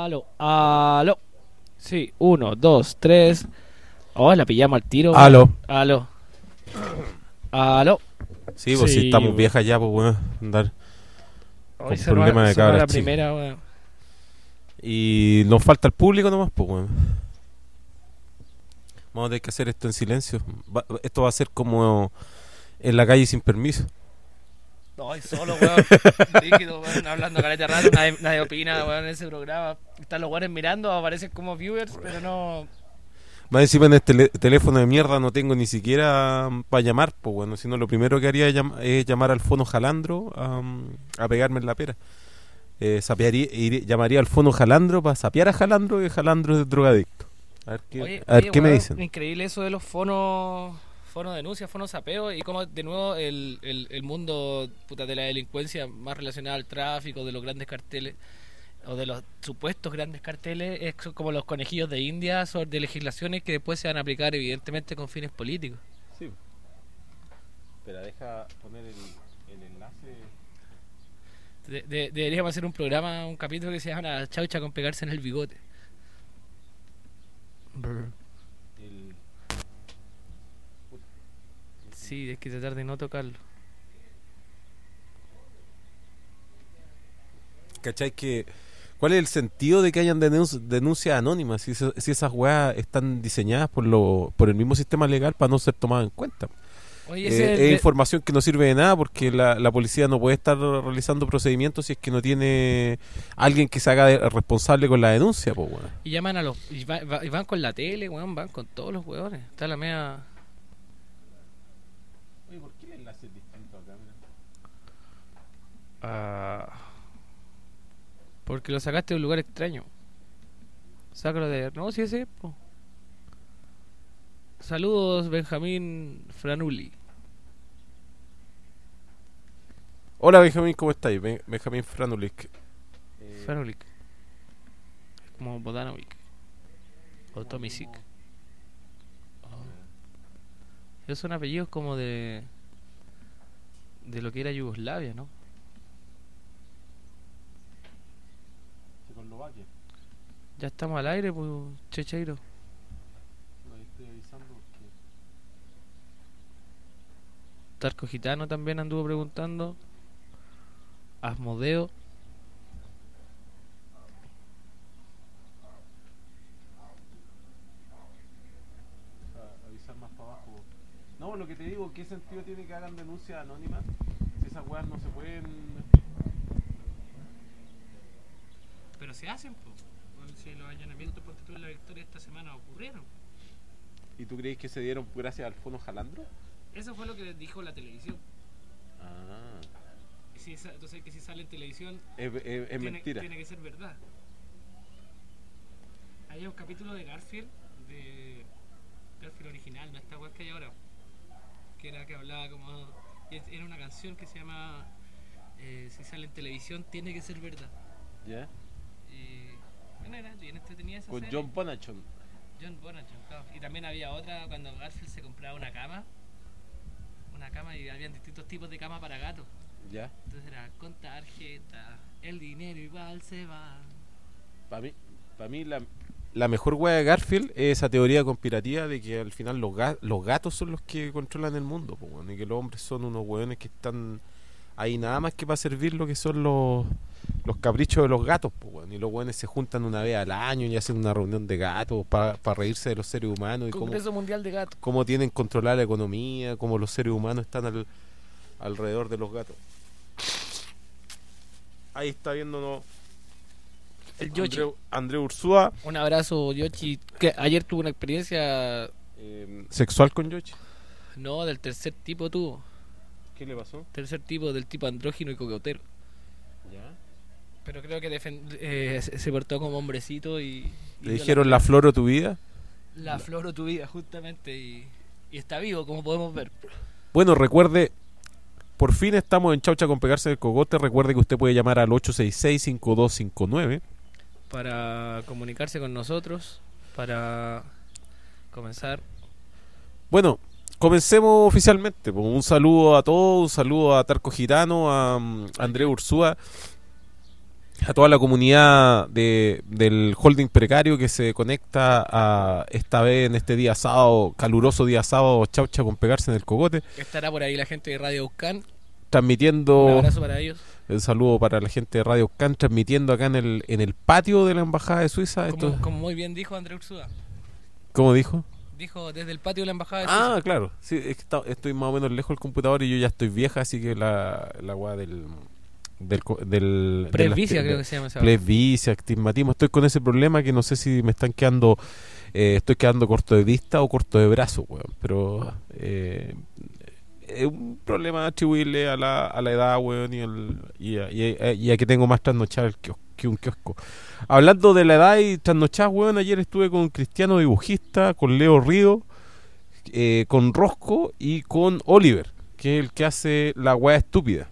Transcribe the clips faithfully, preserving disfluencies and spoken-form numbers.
Aló, aló. Sí, uno, dos, tres. Oh, la pillamos al tiro. Aló. Aló. Aló. Sí, pues Sí, si estamos weón. viejas ya, pues weón, andar Hoy con sonó- problemas de sonó cabras la chicas. primera, weón. Y nos falta el público nomás, pues weón. Vamos a tener que hacer esto en silencio. Va- esto va a ser como en la calle sin permiso. Ay, solo, weón. Líquido, weón. Hablando caleta de rato. Nadie, nadie opina, weón, en ese programa. Están los weones mirando, aparecen como viewers, pero no. Más encima en este tele- teléfono de mierda no tengo ni siquiera para llamar, pues bueno, sino lo primero que haría es, llam- es llamar al fono Jalandro um, a pegarme en la pera. Eh, sapearía, ir- llamaría al fono Jalandro para sapear a Jalandro, y Jalandro es drogadicto. A ver qué, Oye, a ver oye, qué me weón, dicen. Increíble eso de los fonos. Fono denuncia, fono sapeo, y como de nuevo el, el, el mundo puta, de la delincuencia más relacionada al tráfico, de los grandes carteles, o de los supuestos grandes carteles, es como los conejillos de India sobre de legislaciones que después se van a aplicar evidentemente con fines políticos. Sí. Pero deja poner el, el enlace. De, de, deberíamos hacer un programa, un capítulo que se llama La chaucha con pegarse en el bigote. Brr. El... Sí, hay que tratar de no tocarlo. ¿Cachai? Que, ¿cuál es el sentido de que hayan denunci- denuncias anónimas si, eso- si esas weas están diseñadas por lo por el mismo sistema legal para no ser tomadas en cuenta? Oye, Eh, ese es de- información que no sirve de nada porque la, la policía no puede estar realizando procedimientos si es que no tiene alguien que se haga de- responsable con la denuncia, pues bueno. Y llaman a los. Y, va- va- y van con la tele, weón, van con todos los weones. Está la media. Oye, ¿por qué el enlace es distinto acá? Ah, porque lo sacaste de un lugar extraño. Sácalo de. No, si ese. Po. Saludos, Benjamín Franuli. Hola Benjamín, ¿cómo estáis? Ben- Benjamín Franulik. Eh, Franulik. Es como Bodanovic. O Tomisic. Esos son apellidos como de. De lo que era Yugoslavia, ¿no? Checoslovaquia. Ya estamos al aire, pues, Checheiro. No, ahí estoy avisando porque... Tarco Gitano también anduvo preguntando. Asmodeo. a- avisar más para abajo. No, lo que te digo, ¿qué sentido tiene que hagan denuncias anónimas si esas weas no se pueden? Pero se hacen, pues. Si los allanamientos por título de la victoria esta semana ocurrieron. ¿Y tú crees que se dieron gracias al fono Jalandro? Eso fue lo que dijo la televisión. Ah, Si esa- entonces que si sale en televisión es, es- es tiene, mentira. tiene que ser verdad. Hay un capítulo de Garfield, de Garfield original, no esta web que hay ahora, que era que hablaba como es- era una canción que se llama eh, si sale en televisión tiene que ser verdad. ¿Ya? Y bueno, era bien entretenida esa Con serie. John Bonachon. John Bonachon, claro. Y también había otra cuando Garfield se compraba una cama, una cama y habían distintos tipos de cama para gatos. ¿Ya? Entonces era con tarjeta, el dinero igual se va. Para mí, para mí la, la mejor wea de Garfield es esa teoría conspirativa de que al final los, ga- los gatos son los que controlan el mundo, po, weón, y que los hombres son unos weones que están ahí nada más que para servir lo que son los, los caprichos de los gatos, po, weón, y los weones se juntan una vez al año y hacen una reunión de gatos para reírse de los seres humanos y cómo, Congreso Mundial de Gatos. cómo tienen controlada la economía, cómo los seres humanos están al, alrededor de los gatos. Ahí está viéndonos El Yoshi. André, André Ursúa. Un abrazo, Yoshi. Que ayer tuvo una experiencia, Eh, ¿Sexual con Yoshi? no, del tercer tipo tuvo. ¿Qué le pasó? Tercer tipo, del tipo andrógino y coquetero. ¿Ya? Pero creo que defen- eh, se, se portó como hombrecito y... y ¿Le dio dijeron la flor o tu vida? La, la flor o tu vida, justamente. Y, y está vivo, como podemos ver. Bueno, recuerde, por fin estamos en Chaucha con Pegarse del Cogote. Recuerde que usted puede llamar al ocho seis seis, cinco dos cinco nueve. Para comunicarse con nosotros, para comenzar. Bueno, comencemos oficialmente. pues, Un saludo a todos, un saludo a Tarco Gitano, a um, André Ursúa, a toda la comunidad de, del holding precario que se conecta a esta vez en este día sábado, caluroso día sábado, chaucha con pegarse en el cogote. Estará por ahí la gente de Radio Ucán. Transmitiendo. Un abrazo para ellos. Un saludo para la gente de Radio Ucán, transmitiendo acá en el en el patio de la Embajada de Suiza. Como, Esto, como muy bien dijo André Ursúa. ¿Cómo dijo? Dijo desde el patio de la Embajada de Suiza. Ah, claro. Sí, es que está, estoy más o menos lejos del computador y yo ya estoy vieja, así que la, la weá del... del, del Presbicia, de creo que se llama esa. Presbicia, astigmatismo. Estoy con ese problema que no sé si me están quedando... Eh, estoy quedando corto de vista o corto de brazo, weón. Pero... Eh, es un problema atribuible a la, a la edad, weón, y, el, y, a, y, a, y a que tengo más trasnochar que, que un kiosco. Hablando de la edad y trasnochar, weón, ayer estuve con un cristiano dibujista, con Leo Rido, eh, con Rosco y con Oliver, que es el que hace La Weá Estúpida.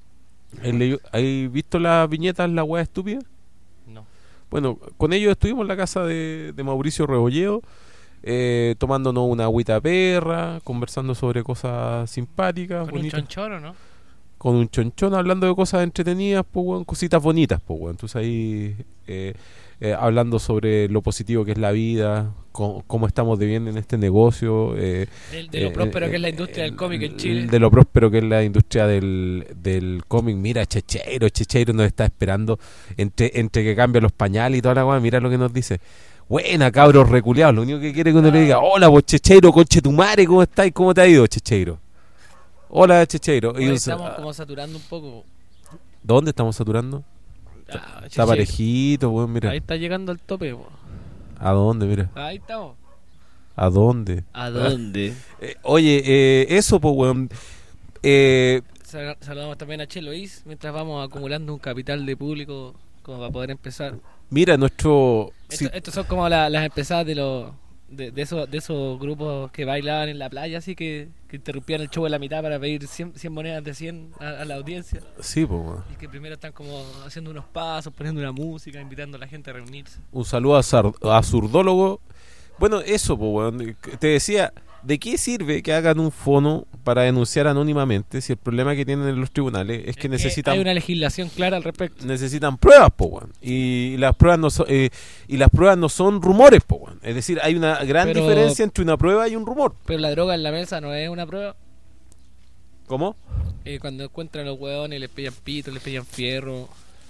¿Has visto las viñetas La Weá Estúpida? No. Bueno, con ellos estuvimos en la casa de, de Mauricio Rebolledo, Eh, tomándonos una agüita perra, conversando sobre cosas simpáticas, ¿Con bonitas. un chonchón o no? Con un chonchón, hablando de cosas entretenidas, pues, weón, cositas bonitas, pues, weón. Entonces ahí eh, eh, hablando sobre lo positivo que es la vida, cómo, cómo estamos de bien en este negocio. Eh, de, de lo eh, próspero eh, que es la industria eh, del cómic en Chile. De lo próspero que es la industria del, del cómic. Mira, Checheiro, Checheiro nos está esperando entre, entre que cambia los pañales y toda la weá. Mira lo que nos dice. Buena, cabros reculeados. Lo único que quiere que uno le diga: hola, vos Checheiro, conchetumare, ¿cómo estáis? ¿Cómo te ha ido, Checheiro? Hola, Checheiro. Hoy Y un- estamos como saturando un poco. ¿Dónde estamos saturando? Ah, Está Checheiro. parejito, weón, mira. Ahí está llegando al tope, po. ¿A dónde, mira? Ahí estamos. ¿A dónde? ¿A dónde? Eh, oye, eh, eso, pues, weón. Eh, Sal- Saludamos también a Chelo Is mientras vamos acumulando un capital de público como para poder empezar. mira, nuestro... Esto- sí, Estos son como la- las empezadas de los de, de esos de esos grupos que bailaban en la playa, así que, que interrumpían el show en la mitad para pedir cien, cien monedas de cien a, a la audiencia. sí, pues, weón. Y que primero están como haciendo unos pasos, poniendo una música, invitando a la gente a reunirse. Un saludo a, Sar- a Zurdólogo. Bueno, eso, pues, weón. Te decía, ¿de qué sirve que hagan un fono para denunciar anónimamente si el problema que tienen en los tribunales es que necesitan hay una legislación clara al respecto. necesitan pruebas, po, weón. Y las pruebas no son eh, y las pruebas no son rumores, po, weón. Es decir, hay una gran Pero- diferencia entre una prueba y un rumor. Pero la droga en la mesa no es una prueba. ¿Cómo? Eh, cuando encuentran a los hueones, les pillan pito, les pillan fierro.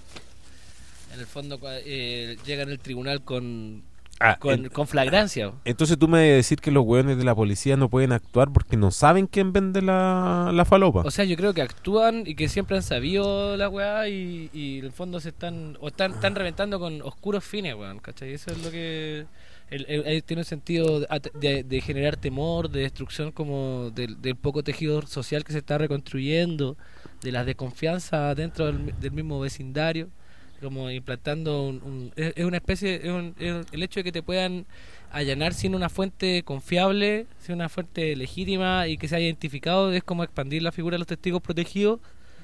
En el fondo cua- eh, llegan al tribunal con Ah, con, en- con flagrancia. entonces tú me vas a decir que los weones de la policía no pueden actuar porque no saben quién vende la, la falopa. O sea, yo creo que actúan y que siempre han sabido la weá y, y en el fondo se están o están, están reventando con oscuros fines, weón, ¿cachai? Eso es lo que el, el- el- tiene un sentido de, de- de generar temor, de destrucción como del, del poco tejido social que se está reconstruyendo, de la desconfianza dentro del, del mismo vecindario, como implantando un, un- es, es una especie, es un- es el hecho de que te puedan allanar sin una fuente confiable, sin una fuente legítima y que se haya identificado, es como expandir la figura de los testigos protegidos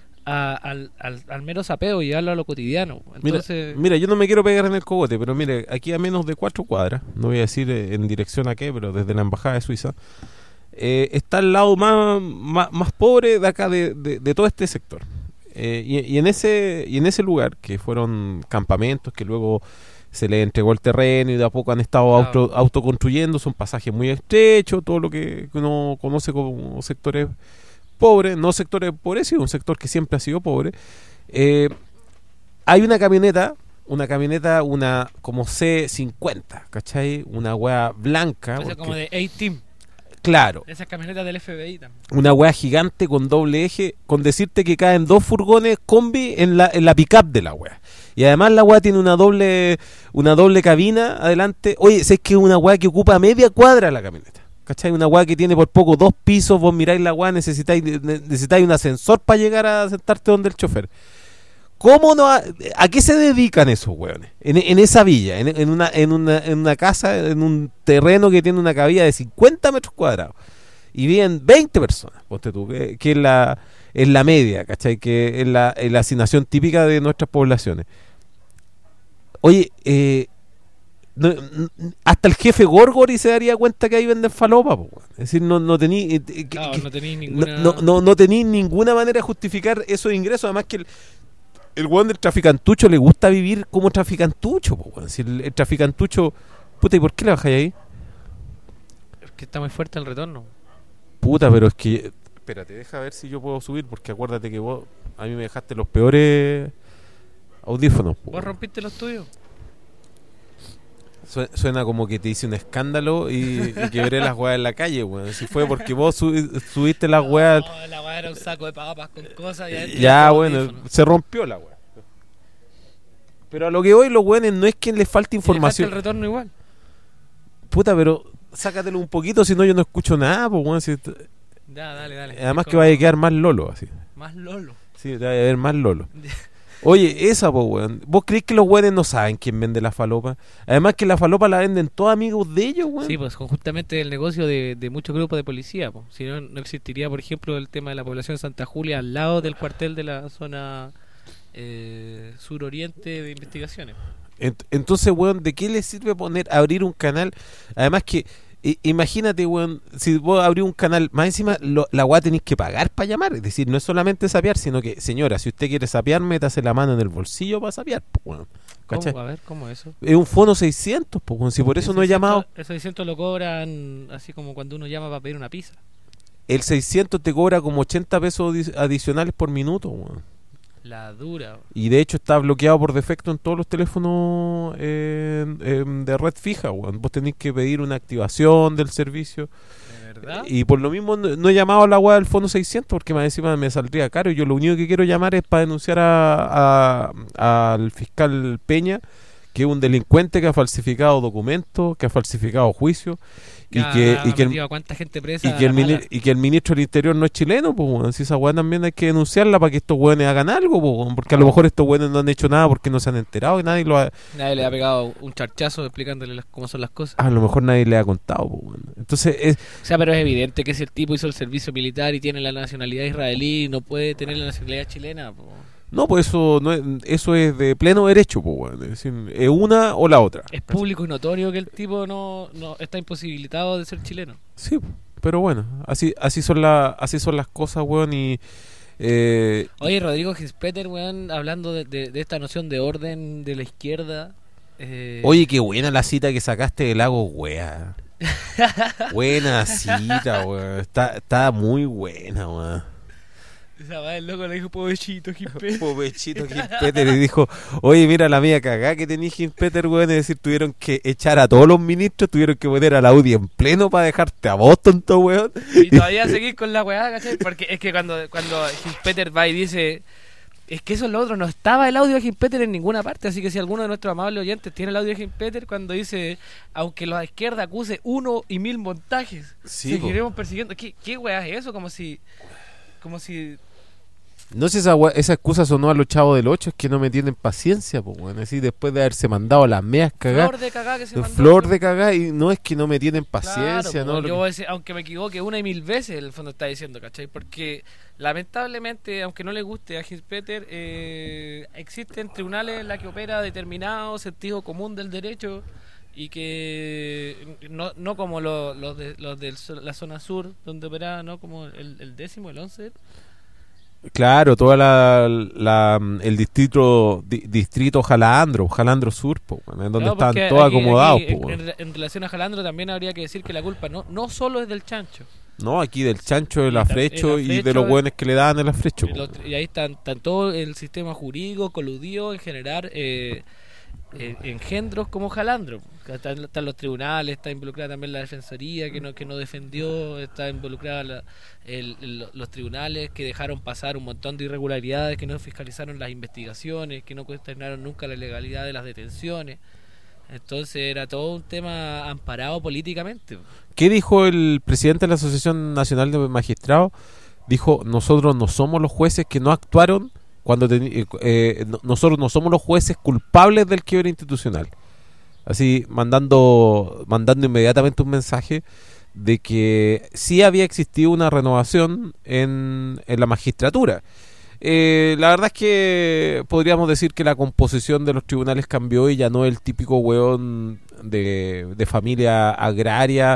a- al, al, al mero sapeo y llevarlo a lo cotidiano. Entonces, Mira, mira, yo no me quiero pegar en el cogote, pero mire, aquí a menos de cuatro cuadras, no voy a decir eh, en dirección a qué, pero desde la embajada de Suiza, eh, está el lado más, más, más pobre de acá, de, de, de todo este sector. Eh, y, y en ese y en ese lugar, que fueron campamentos, que luego se les entregó el terreno y de a poco han estado Claro. auto, autoconstruyendo, son pasajes muy estrechos, todo lo que uno conoce como sectores pobres, no sectores pobres, sino un sector que siempre ha sido pobre. Eh, hay una camioneta, una camioneta, una como C cincuenta, ¿cachai? Una weá blanca. o sea, porque- como de A-Team, claro, esas camionetas del F B I también. una weá gigante con doble eje, con decirte que caen dos furgones combi en la, en la pickup de la weá. Y además la weá tiene una doble una doble cabina adelante. Oye, sé que es una weá que ocupa media cuadra la camioneta. ¿Cachai? Una weá que tiene por poco dos pisos, vos miráis la weá, necesitáis, ne- necesitáis un ascensor para llegar a sentarte donde el chofer. ¿Cómo no? ¿A, a qué se dedican esos weones? En, en esa villa, en, en una, en, una, en una casa, en un terreno que tiene una cabida de cincuenta metros cuadrados. Y viven veinte personas, ponte tú, que, que es, la, es la media, ¿cachai? Que es la, es la asignación típica de nuestras poblaciones. Oye, eh, no- n- hasta el jefe Gorgori se daría cuenta que ahí venden falopa, po, weón. Es decir, no, no tení, eh, que- Claro, que- no tenéis no, ninguna... no, no, no tení ninguna manera de justificar esos ingresos, además que el, el weón del traficantucho le gusta vivir como traficantucho, po, weón. Si el, el traficantucho, puta, ¿y por qué le bajáis ahí? Es que está muy fuerte el retorno. Puta, pero es que... Espérate, deja ver si yo puedo subir, porque acuérdate que vos a mí me dejaste los peores audífonos, po, ¿Vos weón. rompiste los tuyos? Sue- Suena como que te hice un escándalo y, y quebré las weas en la calle, weón. Si fue porque vos su- subiste las weas... No, la weá era un saco de papas con cosas. Y adentro Ya, los bueno, audífonos. se rompió la wea. Pero a lo que voy, los weones, no es que les falte Y dejaste información. el retorno igual. Puta, pero sácatelo un poquito, si no yo no escucho nada, pues, weón. Si t- Ya, dale, dale. además Es que como- vaya a quedar más lolo, así. Más lolo. Sí, te vaya a ver más lolo. Oye, esa, pues, weón. ¿Vos crees que los weones no saben quién vende la falopa? Además que la falopa la venden todos amigos de ellos, weón. Sí, pues justamente el negocio de, de muchos grupos de policía. Pues. Si no, no existiría, por ejemplo, el tema de la población de Santa Julia al lado del cuartel de la zona eh, suroriente de investigaciones. Ent- Entonces, weón, ¿de qué le sirve poner, abrir un canal? Además que, i- imagínate, weón, si vos abrís un canal, más encima lo- la weá tenéis que pagar para llamar. Es decir, no es solamente sapear, sino que, señora, si usted quiere sapear, métase la mano en el bolsillo para sapear, pues, weón. ¿Cachai? ¿Cómo? A ver, ¿cómo eso? Es un fono seiscientos, pues, weón. Si por eso no he llamado, El seiscientos lo cobran así como cuando uno llama para pedir una pizza. el seiscientos te cobra como ochenta pesos adi- adicionales por minuto, weón. La dura. Y de hecho está bloqueado por defecto en todos los teléfonos eh, eh, de red fija, weón. Vos tenés que pedir una activación del servicio. ¿De verdad? Y por lo mismo no, no he llamado a la weá del fondo seiscientos porque más encima me saldría caro. Y yo lo único que quiero llamar es para denunciar a, a- al fiscal Peña, que es un delincuente que ha falsificado documentos, que ha falsificado juicios. Y que, y, que el, a cuánta gente presa y, que el a la mini- mala. y que el ministro del Interior no es chileno, pues, weón. Si esa weá también hay que denunciarla para que estos weones hagan algo, pues, weón, porque a lo mejor estos weones no han hecho nada porque no se han enterado y nadie lo ha, Nadie le ha pegado un charchazo explicándole las- cómo son las cosas. a lo mejor nadie le ha contado, pues, weón. Entonces, es, O sea, pero es evidente que si el tipo hizo el servicio militar y tiene la nacionalidad israelí, no puede tener la nacionalidad chilena. Po. no, pues eso no es, eso es de pleno derecho, pues, weón. Es decir, es una o la otra. Es público y notorio que el tipo no, no está imposibilitado de ser chileno. Sí, pero bueno, así así son la, así son las cosas, weón, y eh, Oye, Rodrigo Gispeter, weón, hablando de, de- de esta noción de orden de la izquierda. eh, oye, qué buena la cita que sacaste del lago, weá. Buena cita, weón. Está, está muy buena, weón. Esa va, el loco le dijo, pobrecito Gispeter. Pobrecito Peter y dijo, oye, mira la mía cagá que tenía Peter, weón, es decir, tuvieron que echar a todos los ministros, tuvieron que poner a la U D I en pleno para dejarte a vos, tonto, weón. Y todavía seguir con la weá, ¿cachai? Porque es que cuando, cuando Gispeter va y dice... Es que eso es lo otro, no estaba el audio de Gispeter en ninguna parte, así que si alguno de nuestros amables oyentes tiene el audio de Gispeter cuando dice, aunque la izquierda acuse uno y mil montajes, Sí, seguiremos persiguiendo. ¿Qué, qué weá es eso? Como si... Como si... No sé si esa, weá- esa excusa sonó a los chavos del ocho, es que no me tienen paciencia, pues, weón, así después de haberse mandado las meas cagá, Flor de cagá que se mandó. flor de cagá, y no es que no me tienen Claro, paciencia, po, ¿no? yo Lo voy a que- decir, aunque me equivoque una y mil veces, en el fondo está diciendo, ¿cachai? Porque lamentablemente, aunque no le guste a Gispeter, eh, existen tribunales en la que opera determinado sentido común del derecho y que no, no como los, los de los de la zona sur donde opera, no como el, el décimo, el once. Claro, toda la, la el distrito di- distrito Jalandro, Jalandro Sur, po, weón, en donde No, estaban porque todos aquí- acomodados, aquí, po, weón. en, en relación a Jalandro también habría que decir que la culpa no, no solo es del chancho. No, aquí del chancho, del Y tam- afrecho el y de afrecho, los buenos que le daban el afrecho, Y, po, los- y ahí están, están todo el sistema jurídico coludido en generar eh, eh, engendros como Jalandro. Están, están los tribunales, está involucrada también la defensoría que no que no defendió, está involucrada la- el- el- los tribunales que dejaron pasar un montón de irregularidades, que no fiscalizaron las investigaciones, que no cuestionaron nunca la legalidad de las detenciones. Entonces era todo un tema amparado políticamente. ¿Qué dijo el presidente de la Asociación Nacional de Magistrados? Dijo, nosotros no somos los jueces que no actuaron cuando teni- eh, eh, no- nosotros no somos los jueces culpables del quiebre institucional. Así, mandando mandando inmediatamente un mensaje de que sí había existido una renovación en, en la magistratura. Eh, la verdad es que podríamos decir que la composición de los tribunales cambió y ya no el típico hueón de, de familia agraria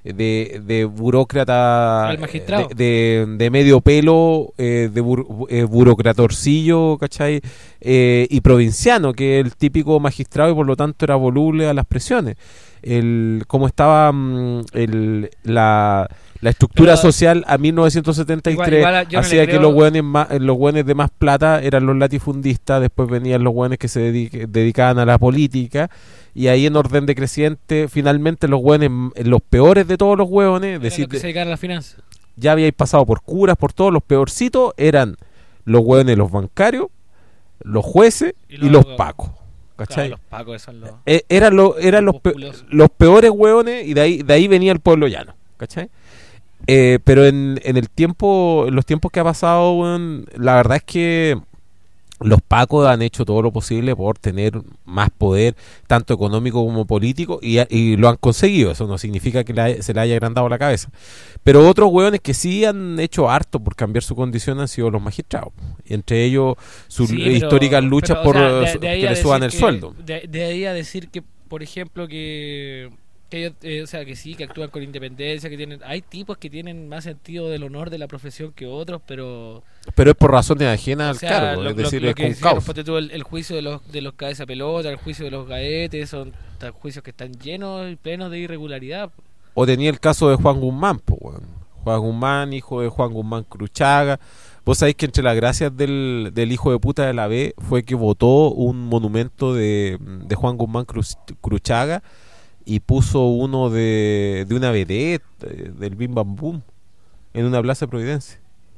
de, de burócrata, Al magistrado. de, de, de medio pelo, eh, de bur, eh, burocratorcillo, ¿cachai? Eh, y provinciano, que es el típico magistrado y por lo tanto era voluble a las presiones. El, como estaba mm, el, la, la estructura Pero, social a mil novecientos setenta y tres, igual, igual yo no hacía le que creo- los hueones más, los hueones de más plata eran los latifundistas, después venían los hueones que se dedique- dedicaban a la política, y ahí en orden decreciente finalmente los hueones, los peores de todos los hueones, es Era decir, lo que se dedicaban a la finanza. ya habíais pasado por curas, por todos, los peorcitos eran los hueones, los bancarios, los jueces Y y los los, abogados. pacos, Claro, ¿cachai? los pacos, esos son los... Eh, eran los eran los, pe- Musculosos. los peores hueones, y de ahí de ahí venía el pueblo llano, ¿cachai? Eh, pero en, en el tiempo, en los tiempos que ha pasado, weón, la verdad es que los pacos han hecho todo lo posible por tener más poder, tanto económico como político, y, y lo han conseguido. Eso no significa que la- se le haya agrandado la cabeza. Pero otros hueones que sí han hecho harto por cambiar su condición han sido los magistrados. Y entre ellos sus Sí, pero- históricas luchas pero, o por sea, de- eh, de ahí que a le decir suban el que- sueldo. De, de ahí a decir que, por ejemplo, que, que ellos, eh, o sea, que sí, que actúan con independencia, que tienen, hay tipos que tienen más sentido del honor de la profesión que otros, pero, Pero es por razones ajenas o al sea, cargo, lo, es lo- decir, lo es que con decíamos, causa. ponte tú, el, el juicio de los de los cabeza pelota, el juicio de los gaetes, son ta- juicios que están llenos y plenos de irregularidad. O tenía el caso de Juan Guzmán, po, weón. Juan Guzmán, hijo de Juan Guzmán Cruchaga. Vos sabéis que entre las gracias del, del hijo de puta de la B fue que votó un monumento de, de Juan Guzmán Cruz- Cruchaga y puso uno de, de una vedette, eh, del Bim Bam Boom, en una plaza de Providencia.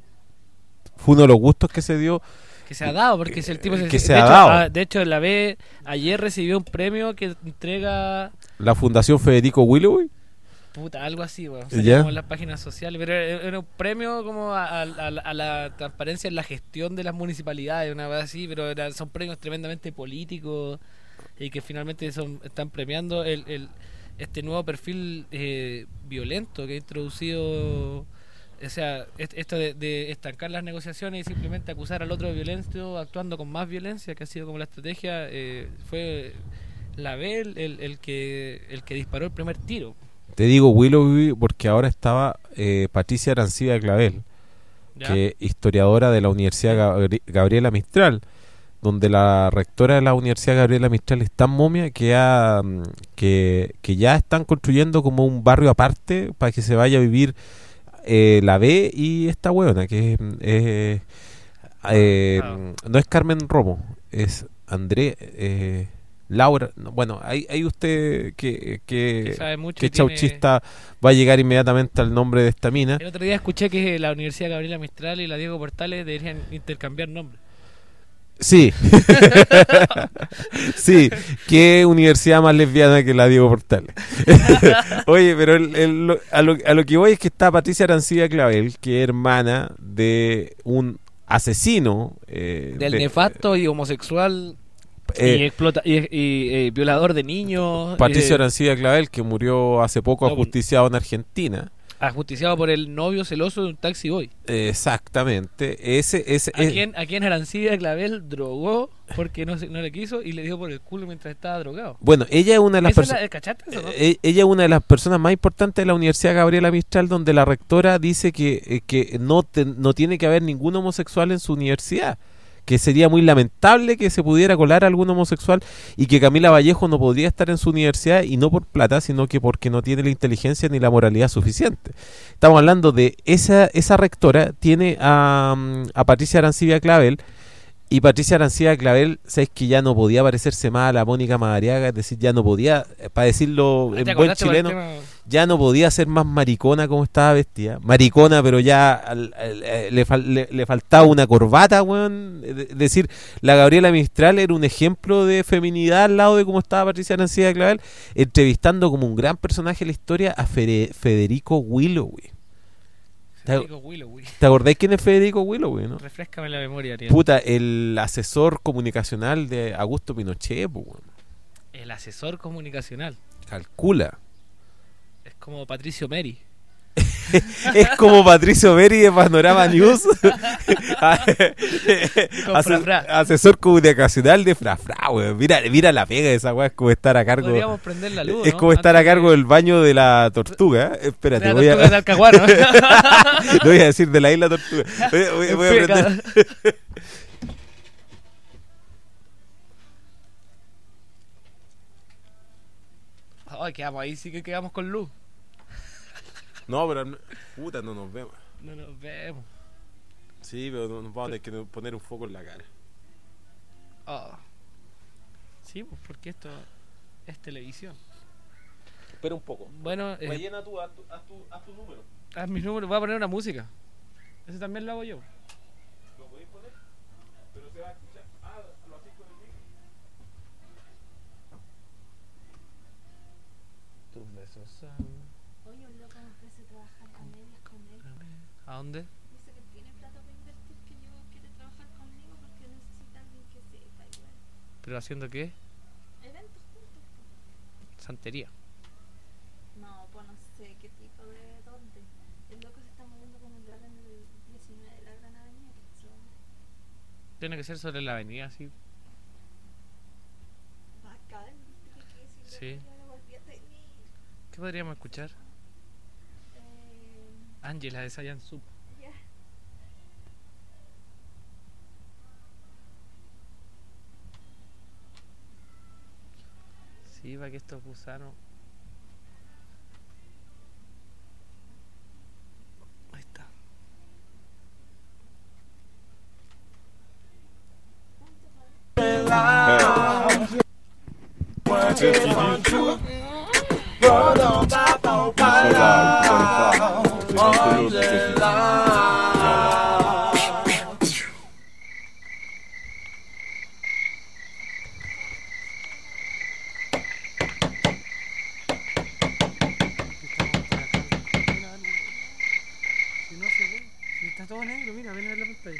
Fue uno de los gustos que se dio. Que se ha dado, porque si el tipo Que de se ha hecho, dado. ah, de hecho, la B ayer recibió un premio que entrega La Fundación Federico Willowy. puta, algo así, weón. Ya. Salía como en las páginas sociales, pero era era un premio como a, a- a la- a la transparencia en la gestión de las municipalidades, una vez así, pero era- son premios tremendamente políticos y que finalmente son están premiando el, el este nuevo perfil eh, violento que ha introducido, o sea, est- esto de, de estancar las negociaciones y simplemente acusar al otro de violento actuando con más violencia, que ha sido como la estrategia, eh, fue la B el, el, el que el que disparó el primer tiro. Te digo Willowy porque ahora estaba eh, Patricia Arancibia Clavel, ¿Ya? que es historiadora de la Universidad Gabri- Gabriela Mistral, donde la rectora de la Universidad Gabriela Mistral es tan momia que, ha, mm, que, que ya están construyendo como un barrio aparte para que se vaya a vivir eh, la B y esta huevona, que es, eh, eh, Ah. no es Carmen Romo, es André... Eh, Laura, no, bueno, ahí, ahí usted que, que, Que sabe mucho que y tiene- chauchista va a llegar inmediatamente al nombre de esta mina. El otro día escuché que la Universidad Gabriela Mistral y la Diego Portales deberían intercambiar nombres. Sí. Sí, qué universidad más lesbiana que la Diego Portales. Oye, pero el- el- lo- a, lo, a lo que voy es que está Patricia Arancibia Clavel, que es hermana de un asesino. eh, Del de- nefasto y homosexual eh, y, explota, y, y, eh, violador de niños. Patricio eh, Arancibia Clavel, que murió hace poco No, ajusticiado en Argentina. ajusticiado por el novio celoso de un taxi boy. Eh, exactamente. Ese, ese, ¿A es- quien, a quien Arancibia Clavel drogó porque no, se- no le quiso y le dio por el culo mientras estaba drogado? Bueno, ella es una de las ¿Esa es personas. la- ¿Cachaste eso, no? Eh, ella es una de las personas más importantes de la Universidad Gabriela Mistral, donde la rectora dice que, eh, que no, te- no tiene que haber ningún homosexual en su universidad, que sería muy lamentable que se pudiera colar algún homosexual, y que Camila Vallejo no podría estar en su universidad, y no por plata, sino que porque no tiene la inteligencia ni la moralidad suficiente. Estamos hablando de esa, esa rectora tiene a, mm, a Patricia Arancibia Clavel, y Patricia Arancibia Clavel, sabes que ya no podía parecerse más a la Mónica Madariaga, es decir, ya no podía, eh, para decirlo ¿Te en buen acordaste por el chileno, tema? ya no podía ser más maricona como estaba vestida. Maricona, pero ya al- al- eh, le, fal- le- le faltaba una corbata, weón. Es decir, la Gabriela Mistral era un ejemplo de feminidad al lado de cómo estaba Patricia Arancibia Clavel, entrevistando como un gran personaje de la historia a Fere- Federico Willowy. Federico Willowy. ¿Te acordás quién es Federico Willowy, no? Refrescame la memoria, Ariel. Puta, el asesor comunicacional de Augusto Pinochet, po, weón. El asesor comunicacional. Calcula. Es como Patricio Meri. es como Patricio Beri de Panorama News. Ase- asesor comunicacional de Frafra, weón. Mira, mira la pega de esa weá, es como estar a cargo. Podríamos prender la luz, Es ¿no? como estar Antes a cargo de- del baño de la tortuga. ¿eh? Espérate, de la voy tortuga a. de Alcahuano. Lo voy a decir de la isla tortuga. Voy, voy- voy a prender. Ay, quedamos ahí, sí que quedamos con luz. No, pero. no- Puta, no nos vemos. No nos vemos. Sí, pero no- nos vamos a tener que poner un foco en la cara. Ah. Sí, pues porque esto es televisión. Espera un poco. Bueno, eh, Rellena tú, haz tu, haz tu, haz tu número. a mis números voy a poner una música. Ese también lo hago yo. ¿Lo podéis poner? Pero se va a escuchar. Ah, lo hacéis con el micro. Tus besos son... Oye, un loco me ofrece trabajar a medias con él. ¿A dónde? Dice que tiene plata para invertir, que yo quiere trabajar conmigo porque necesita alguien que sepa igual. ¿Pero haciendo qué? Eventos juntos. Santería. No, pues no sé qué tipo de dónde. El loco se está moviendo como un lugar en el diecinueve de la Gran Avenida. que son Tiene que ser sobre la avenida, sí. bacán, viste que qué si Sí. ya no volví a tener. ¿Qué podríamos escuchar? Eh, Ángela de Saiyan Sup. ya. Sí, para que estos gusanos... Ahí está. Si no se ve, si está todo negro, mira, ven a ver la pantalla.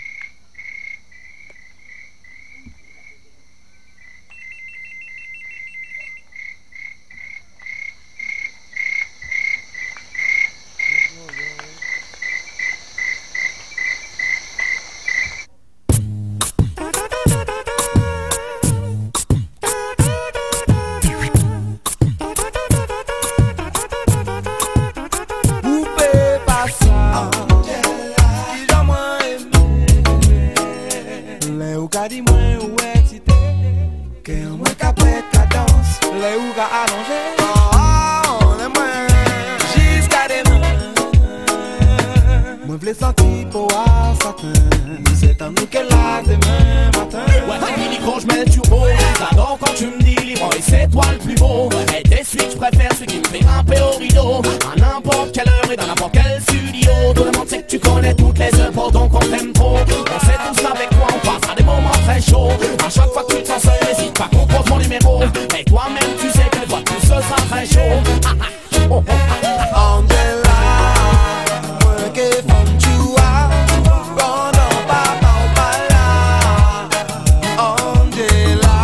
Poupe pasa Ki jan mwen eme Le ou ka di mwen ou excite Ke an mwen ka pet ka dans Le ou ka allonge Oh, le mwen Jiska demen Mwen vle santi pou a satin C'est en nous qu'elle a demain matin Ouais, Billy quand je mets le turbo, j'adore quand tu me dis libre et c'est toi le plus beau. Et des suites, je préfère celui qui me fait grimper au rideau. À n'importe quelle heure et dans n'importe quel studio. Tout le monde sait que tu connais toutes les œuvres, donc on t'aime trop. On sait tous avec toi, on passe à des moments très chauds. À chaque fois que tu te sens seul, n'hésite pas, compose mon numéro. Et toi-même, tu sais que des fois tout ce sera très chaud. Oh, oh, oh. Angela, mwen ke fom chua Pendant papa ou pa la Angela,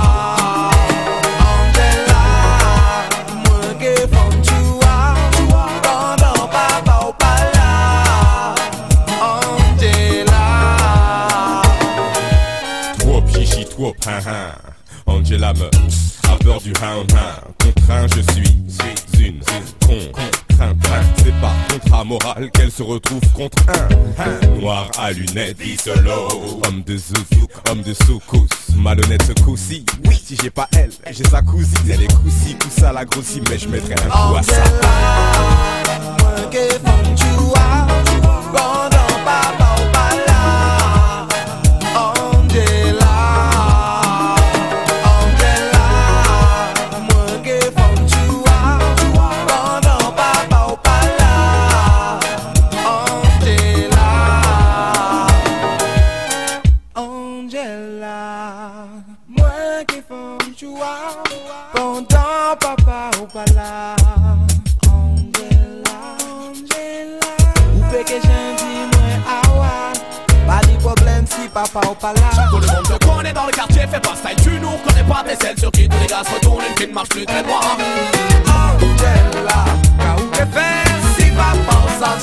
Angela, mwen ke fom chua Pendant papa ou pa la Angela. Trop chichi, trop hein Angela me a peur du hound hound. Contraint, je suis une contrainte. C'est pas contrat moral qu'elle se retrouve contre un noir à lunettes, dit solo. Homme de zouk, homme de soukous, malhonnête ce coup-ci. Oui, si j'ai pas elle, j'ai sa cousine. Elle est coussi, coussa la grossie, mais je mettrai un coup à ça. Angela, mwen ke fom chua Pendant papa ou pa la Angela, Angela, mwen ke fom chua Pendant papa ou pa la Angela, Angela, mwen ke fom chua Pendant papa ou pa la Angela, Angela, ou pe ke jen di mwen awa Pas de problème si papa ou pas là. Tout le monde te connaît dans le quartier, fais pas style, tu nous reconnais pas, t'es celle sur qui tous les gars se retournent, une qui ne marche plus très droit. Angela, ka ou ke fè si papa ou sa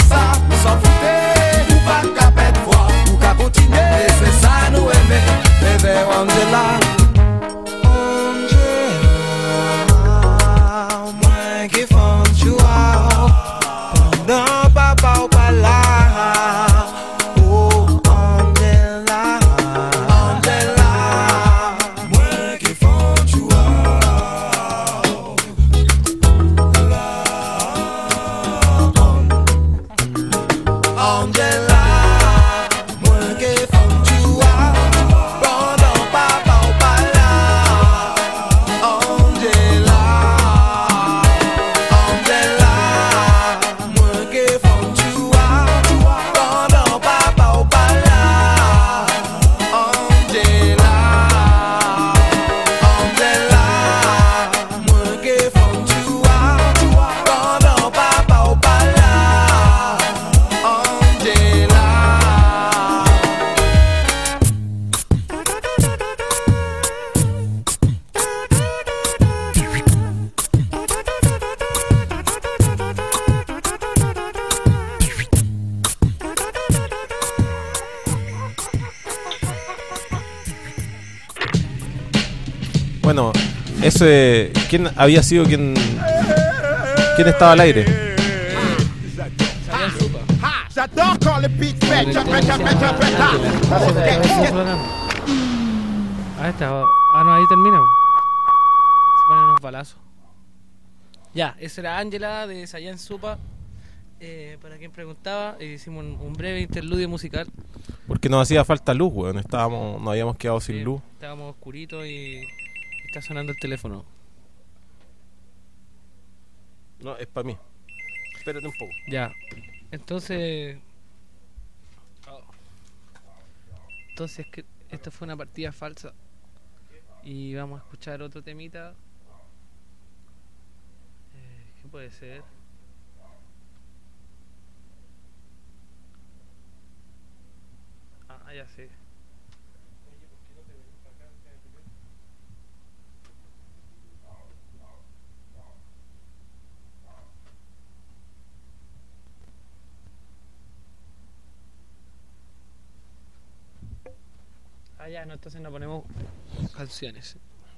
Entonces, ¿quién había sido quien, quién estaba al aire? Sayan Supa. J'adore quand le beat fait jump, jump, jump, jump, Ah, esta. Ah, no, ahí termina. Se ponen unos balazos. Ya, esa era Ángela de Sayan Supa. Eh, para quien preguntaba, eh, hicimos un, un breve interludio musical. Porque nos hacía falta luz, weón. Estábamos, nos habíamos quedado sin Sí, luz. Estábamos oscuritos y está sonando el teléfono. No, es para mí. Espérate un poco. Ya, entonces. Entonces, que esto fue una partida falsa. Y vamos a escuchar otro temita. Eh, ¿Qué puede ser? Ah, ya sé. Ah, ya, no, entonces no ponemos canciones.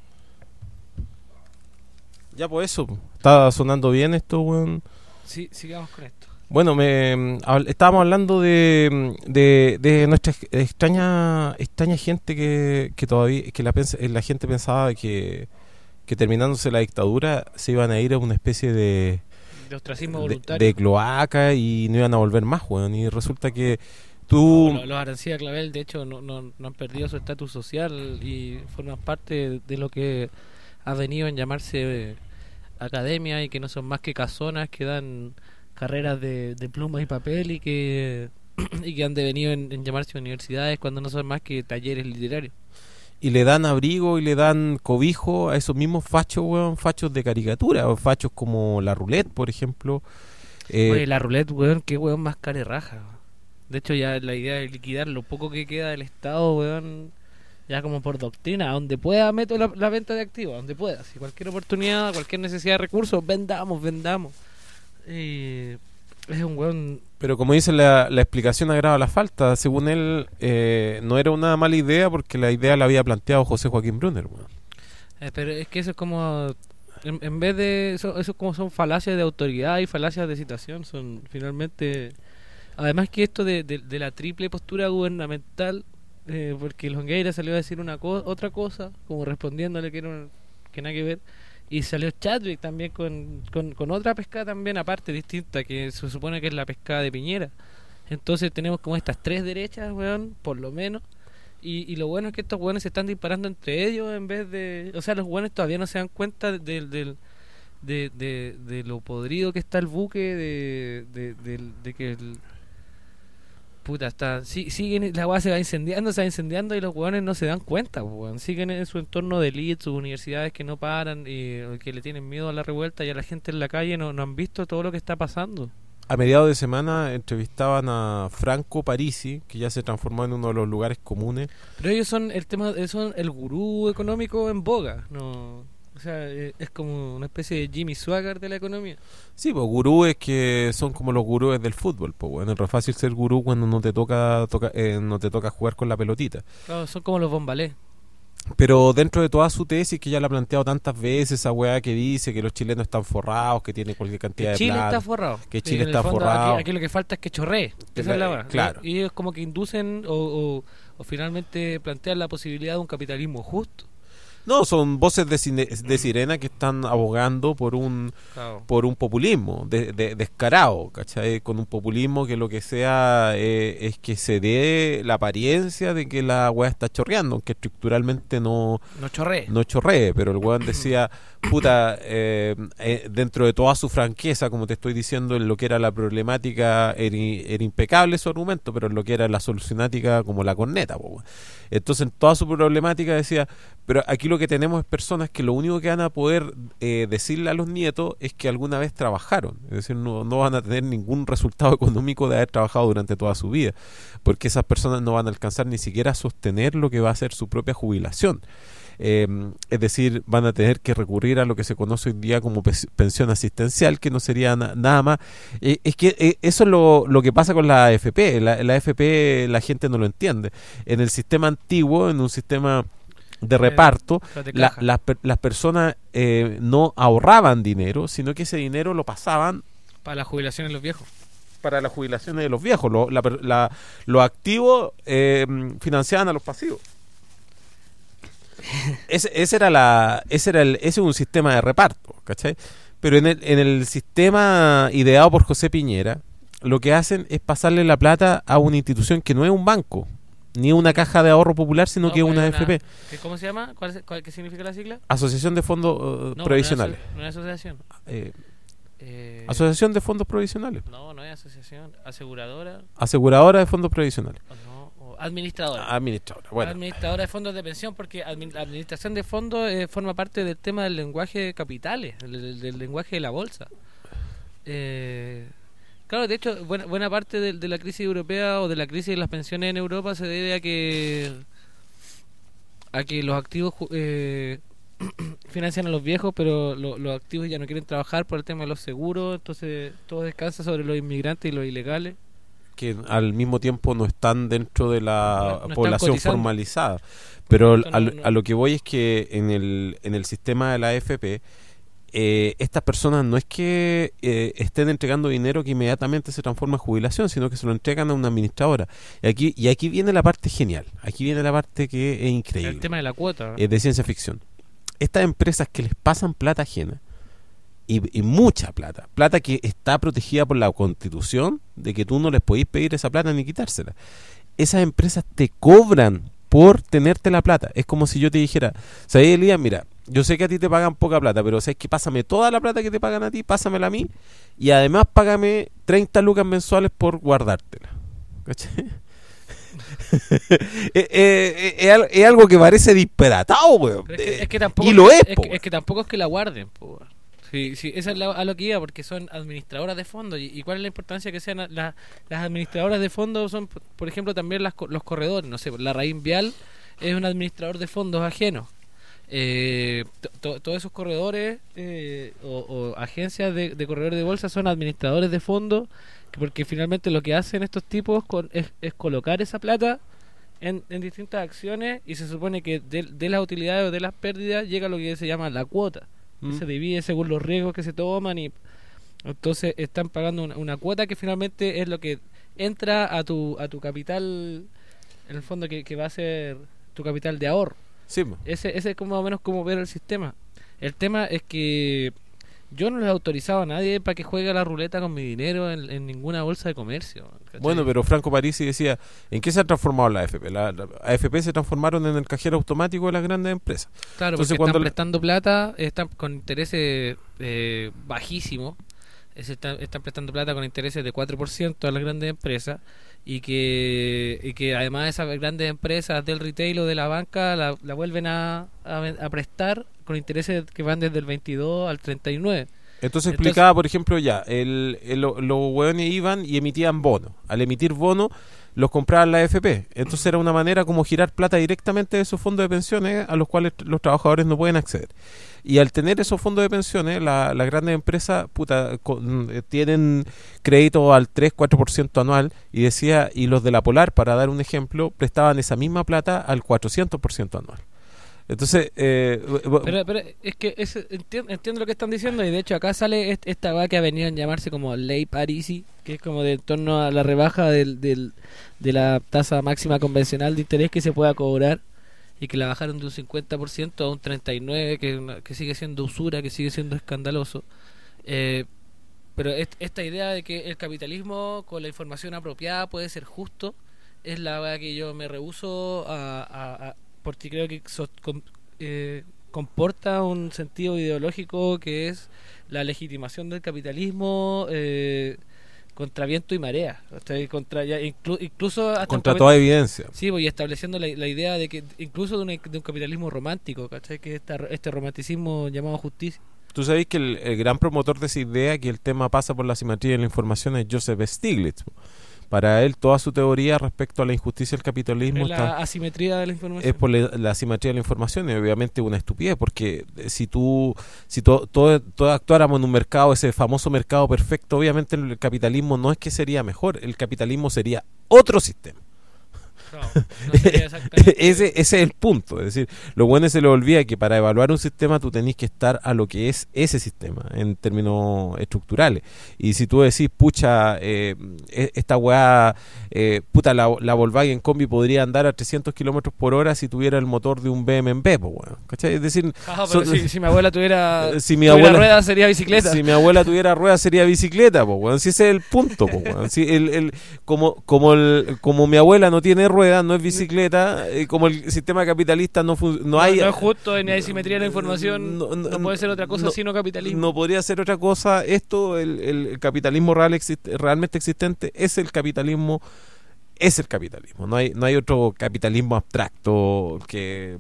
Ya, pues eso. Está sonando bien esto, weón. Sí, sigamos con esto. Bueno, me hab- estábamos hablando de, de, de nuestra ex- extraña extraña gente que, que todavía que la, pens- la gente pensaba que, que terminándose la dictadura se iban a ir a una especie de, De ostracismo de, voluntario. de cloaca y no iban a volver más, weón. Y resulta que tú... Los, los Arancía Clavel, de hecho, no, no, no han perdido su estatus social y forman parte de lo que ha venido en llamarse eh, academia y que no son más que casonas que dan carreras de, de pluma y papel y que y que han devenido en, en llamarse universidades cuando no son más que talleres literarios. Y le dan abrigo y le dan cobijo a esos mismos fachos, weón, fachos de caricatura, o fachos como la Roulette, por ejemplo. Eh, Oye, la Roulette, weón, qué weón más care raja. De hecho, ya la idea de liquidar lo poco que queda del Estado, weón, ya como por doctrina, donde pueda meto la, la venta de activos, donde pueda. Si cualquier oportunidad, cualquier necesidad de recursos, vendamos, vendamos. Y es un weón. Pero como dice la, la explicación agrava la falta, según él eh, no era una mala idea porque la idea la había planteado José Joaquín Brunner, weón. Eh, pero es que eso es como. En, en vez de. Eso, eso como son falacias de autoridad y falacias de citación. Son finalmente. Además que esto de, de, de la triple postura gubernamental. Eh, porque Longueira salió a decir una co otra cosa, como respondiéndole que, era un, que nada que ver. Y salió Chadwick también con, con, con otra pescada también aparte, distinta, que se supone que es la pescada de Piñera. Entonces tenemos como estas tres derechas, weón, por lo menos. Y, y lo bueno es que estos weones se están disparando entre ellos en vez de... O sea, los weones todavía no se dan cuenta del... del de, de, de lo podrido que está el buque, de, de, de, de que el... Puta, está, sí, siguen, la weá se va incendiando, se va incendiando y los weones no se dan cuenta, weón. Siguen en su entorno de elite, sus universidades que no paran y que le tienen miedo a la revuelta y a la gente en la calle no, no han visto todo lo que está pasando. A mediados de semana entrevistaban a Franco Parisi, que ya se transformó en uno de los lugares comunes. Pero ellos son el tema, ellos son el gurú económico en boga, no, o sea, eh, es como una especie de Jimmy Swaggart de la economía. Sí, pues gurúes que son como los gurúes del fútbol, pues bueno, es re fácil ser gurú cuando no te toca, toca eh, no te toca jugar con la pelotita. Claro, son como los bombalés. Pero dentro de toda su tesis, que ya la ha planteado tantas veces, esa weá que dice que los chilenos están forrados, que tiene cualquier cantidad Que de Chile plata, está forrado. que Sí, Chile en el está fondo, forrado. Aquí, aquí lo que falta es que chorree. Esa es la verdad. Claro. Y ellos como que inducen o, o, o finalmente plantean la posibilidad de un capitalismo justo. No, son voces de, cine- de sirena que están abogando por un Claro. por un populismo de, de- descarado, ¿cachai? Con un populismo que lo que sea eh, es que se dé la apariencia de que la weá está chorreando, aunque estructuralmente no, No chorree. no chorree, pero el weón decía, puta, eh, eh, dentro de toda su franqueza, como te estoy diciendo, en lo que era la problemática era, era impecable su argumento, pero en lo que era la solucionática como la corneta, po, weón. Entonces en toda su problemática decía, pero aquí lo que tenemos es personas que lo único que van a poder eh, decirle a los nietos es que alguna vez trabajaron, es decir, no, no van a tener ningún resultado económico de haber trabajado durante toda su vida, porque esas personas no van a alcanzar ni siquiera a sostener lo que va a ser su propia jubilación. Eh, es decir, van a tener que recurrir a lo que se conoce hoy día como pes- pensión asistencial, que no sería na- nada más. Eh, es que eh, eso es lo, lo que pasa con la A F P. La, la A F P la gente no lo entiende. En el sistema antiguo, en un sistema de reparto, Las de la- caja. las, per- las personas eh, no ahorraban dinero, sino que ese dinero lo pasaban Para la jubilación de los viejos. para las jubilaciones de los viejos. Lo- la per- la- los activos eh, financiaban a los pasivos. Ese, ese era la, ese era el, ese es un sistema de reparto, ¿cachai? Pero en el, en el sistema ideado por José Piñera, lo que hacen es pasarle la plata a una institución que no es un banco, ni una caja de ahorro popular, sino No, que es pues, una A una- F P, ¿qué- ¿Cómo se llama? ¿Cuál, es- cuál- ¿Qué significa la sigla? Asociación de Fondos eh, No, Provisionales. No es, aso- no es asociación. Eh, Eh, Asociación de Fondos Provisionales. No, no es asociación. Aseguradora. Aseguradora de Fondos Provisionales. O no, o administradora. Administradora. Bueno, Administradora de fondos de pensión, porque admi- la administración de fondos eh, forma parte del tema del lenguaje de capitales, del, del- del lenguaje de la bolsa. Eh, claro, de hecho, buena, buena parte de, de la crisis europea o de la crisis de las pensiones en Europa se debe a que a que los activos ju- eh, financian a los viejos, pero lo- los activos ya no quieren trabajar por el tema de los seguros, entonces todo descansa sobre los inmigrantes y los ilegales. que al mismo tiempo no están dentro de la No- no están población cotizando. formalizada. Pero Esto no- a, lo- no- a lo que voy es que en el, en el sistema de la A F P, eh, estas personas no es que eh, estén entregando dinero que inmediatamente se transforma en jubilación, sino que se lo entregan a una administradora. Y aquí, y aquí viene la parte genial, aquí viene la parte que es increíble. El tema de la cuota. eh, de ciencia ficción. Estas empresas que les pasan plata ajena, y, y mucha plata, plata que está protegida por la Constitución, de que tú no les podís pedir esa plata ni quitársela. Esas empresas te cobran por tenerte la plata. Es como si yo te dijera, ¿sabes, Elías? Mira, yo sé que a ti te pagan poca plata, pero ¿sabes que pásame toda la plata que te pagan a ti, pásamela a mí, y además págame treinta lucas mensuales por guardártela? ¿Cachai? Eh, eh, eh, es, al- es algo que parece disparatado, weón. Pero es, que, Eh, es que tampoco y lo es, es, po, que, es que tampoco es que la guarden, po. Sí, sí, esa es la- a lo que iba, porque son administradoras de fondos. ¿Y, y cuál es la importancia que sean la- las administradoras de fondos? Son, p- por ejemplo, también las, co- los corredores. No sé, la Raín Vial es un administrador de fondos ajenos. Eh, to- to- todos esos corredores eh, o, o agencias de, de corredores de bolsa son administradores de fondos, que- porque finalmente lo que hacen estos tipos con, es, es colocar esa plata en, en distintas acciones, y se supone que de, de las utilidades o de las pérdidas llega lo que se llama la cuota, que Mm. se divide según los riesgos que se toman, y entonces están pagando una, una cuota que finalmente es lo que entra a tu a tu capital, en el fondo, que, que va a ser tu capital de ahorro. Sí, po. Ese, ese es como más o menos como ver el sistema. El tema es que yo no les he autorizado a nadie para que juegue a la ruleta con mi dinero en, en ninguna bolsa de comercio. ¿cachai? Bueno, pero Franco Parisi decía, ¿en qué se ha transformado la A F P? La, la A F P se transformaron en el cajero automático de las grandes empresas. Claro, entonces porque cuando están le- prestando plata, están con intereses eh, bajísimos, eh, se están, están prestando plata con intereses de cuatro por ciento a las grandes empresas, y que y que además esas grandes empresas del retail o de la banca la, la vuelven a, a, ven- a prestar con intereses que van desde el veintidós al treinta y nueve. Entonces Entonces- explicaba, por ejemplo, ya, el, el- lo- los hueones iban y emitían bonos. Al emitir bonos, los compraban la A F P. Entonces era una manera como girar plata directamente de esos fondos de pensiones a los cuales los trabajadores no pueden acceder. Y al tener esos fondos de pensiones, la- las grandes empresas puta, con- eh, tienen crédito al tres cuatro por ciento anual, y decía, y los de la Polar, para dar un ejemplo, prestaban esa misma plata al cuatrocientos por ciento anual. Entonces, eh, Pero, pero es que es, entiendo, entiendo lo que están diciendo, y de hecho acá sale est- esta va que ha venido a llamarse como Ley Parisi, que es como de en torno a la rebaja del, del, de la tasa máxima convencional de interés que se pueda cobrar, y que la bajaron de un cincuenta por ciento a un treinta y nueve por ciento, que, una- que sigue siendo usura, que sigue siendo escandaloso. Eh, pero est- esta idea de que el capitalismo con la información apropiada puede ser justo es la verdad que yo me rehúso a, a- a- porque creo que so- com- eh, comporta un sentido ideológico que es la legitimación del capitalismo eh, contra viento y marea, ¿cachai? Contra ya inclu- incluso hasta contra un capi- toda evidencia. Sí, voy estableciendo la, la idea de que incluso de, una- de un capitalismo romántico, ¿cachai? Que esta, este romanticismo llamado justicia. Tú sabéis que el, el gran promotor de esa idea, que el tema pasa por la simetría de la información, es Joseph Stiglitz. Para él, toda su teoría respecto a la injusticia del capitalismo Es la está, asimetría de la información. es por la, la asimetría de la información, y obviamente una estupidez, porque eh, si tú si to- todo, todo actuáramos en un mercado, ese famoso mercado perfecto, obviamente el capitalismo no es que sería mejor, el capitalismo sería otro sistema. No, no sería exactamente. ese, ese es el punto. Es decir, lo bueno se le olvida que para evaluar un sistema tú tenés que estar a lo que es ese sistema en términos estructurales. Y si tú decís, pucha, eh, esta weá, eh, puta, la, la Volkswagen Combi podría andar a trescientos kilómetros por hora si tuviera el motor de un B M W, pues, weón. ¿Cachai? Es decir, Ah, pero son- si, si mi abuela tuviera, Si mi tuviera abuela- ruedas sería bicicleta. Si mi abuela tuviera ruedas sería bicicleta, po, weón. Si ese es el punto, po, weón. Si el, el, como, como, el, como mi abuela no tiene ruedas, no es bicicleta, eh, como el sistema capitalista no, fun- no No, hay... no es justo, ni hay simetría en la información. No, No, no, puede ser otra cosa no, sino capitalismo. No podría ser otra cosa. Esto, el, el, el capitalismo real existe, realmente existente, es el capitalismo, es el capitalismo. No hay, no hay otro capitalismo abstracto que,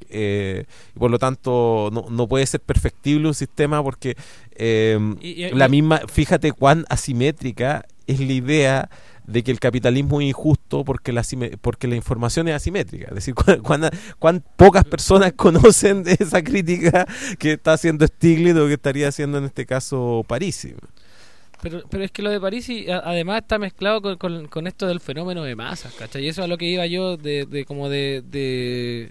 eh, y por lo tanto, no, no puede ser perfectible un sistema porque eh, Y- y- la y- misma, fíjate cuán asimétrica es la idea de que el capitalismo es injusto porque la, asime- porque la información es asimétrica. Es decir, cuán, cuán- cuán pocas personas conocen de esa crítica que está haciendo Stiglitz o que estaría haciendo en este caso Parisi. Pero, pero es que lo de París y, a- además está mezclado con, con, con esto del fenómeno de masas, ¿cachai? Y eso es a lo que iba yo de, de como de, de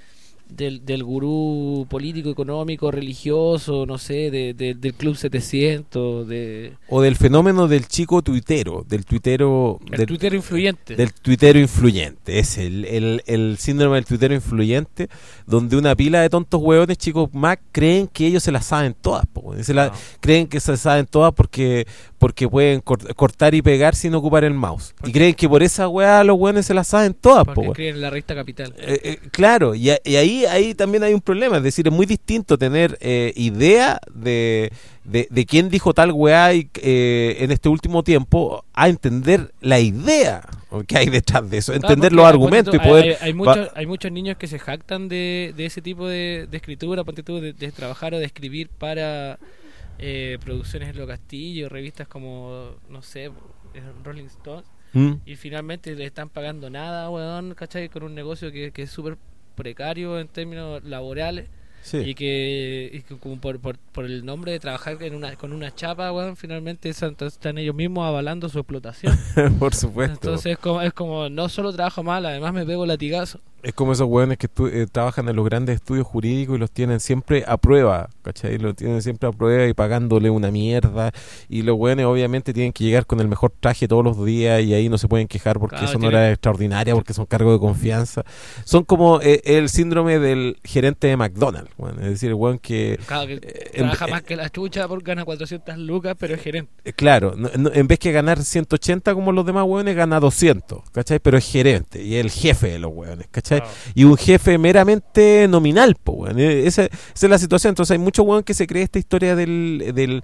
del, del gurú político, económico, religioso, no sé, de, de- del Club setecientos, de O del fenómeno del chico tuitero, del tuitero... el del, Twitter influyente. del tuitero influyente. Es el, el, el síndrome del tuitero influyente, donde una pila de tontos hueones, chicos más, creen que ellos se las saben todas. Po, weón. se la, No. Creen que se saben todas porque porque pueden cort- cortar y pegar sin ocupar el mouse. Y creen que por esa weá los hueones se las saben todas. Po, Porque weón. escriben en la revista Capital. Eh, eh, claro, y, a- y ahí, ahí también hay un problema, es decir, es muy distinto tener eh, idea de, de, de quién dijo tal weá y, eh, en este último tiempo a entender la idea que hay detrás de eso, Claro, entender porque, los ponte argumentos tú, y poder... Hay, hay, hay muchos, hay muchos niños que se jactan de, de ese tipo de, de escritura, ponte tú, de, de trabajar o de escribir para eh, producciones en Lo Castillo, revistas como, no sé, Rolling Stones. ¿Mm? Y finalmente le están pagando nada, weón, ¿cachai? Con un negocio que, que es súper precario en términos laborales. Sí. Y que, y que como por, por, por el nombre de trabajar en una, con una chapa, weón, finalmente eso, entonces están ellos mismos avalando su explotación. Por supuesto. Entonces es como, es como, no solo trabajo mal, además me pego latigazo. Es como esos hueones que estu- eh, trabajan en los grandes estudios jurídicos y los tienen siempre a prueba, ¿cachai? Los tienen siempre a prueba y pagándole una mierda. Y los hueones obviamente tienen que llegar con el mejor traje todos los días y ahí no se pueden quejar porque Claro, son tienen- horas extraordinarias, porque son cargos de confianza. Son como eh, el síndrome del gerente de McDonald's, weón. Es decir, el hueón que... Claro, que eh, trabaja en- más que la chucha porque gana cuatrocientas lucas, pero es gerente. eh, Claro, no- no- en vez que ganar ciento ochenta como los demás hueones, gana doscientos, ¿cachai? Pero es gerente y es el jefe de los hueones, ¿cachai? Claro. Y un jefe meramente nominal, po, weón. Eh, Esa, esa es la situación. Entonces hay mucho weón que se cree esta historia del, del,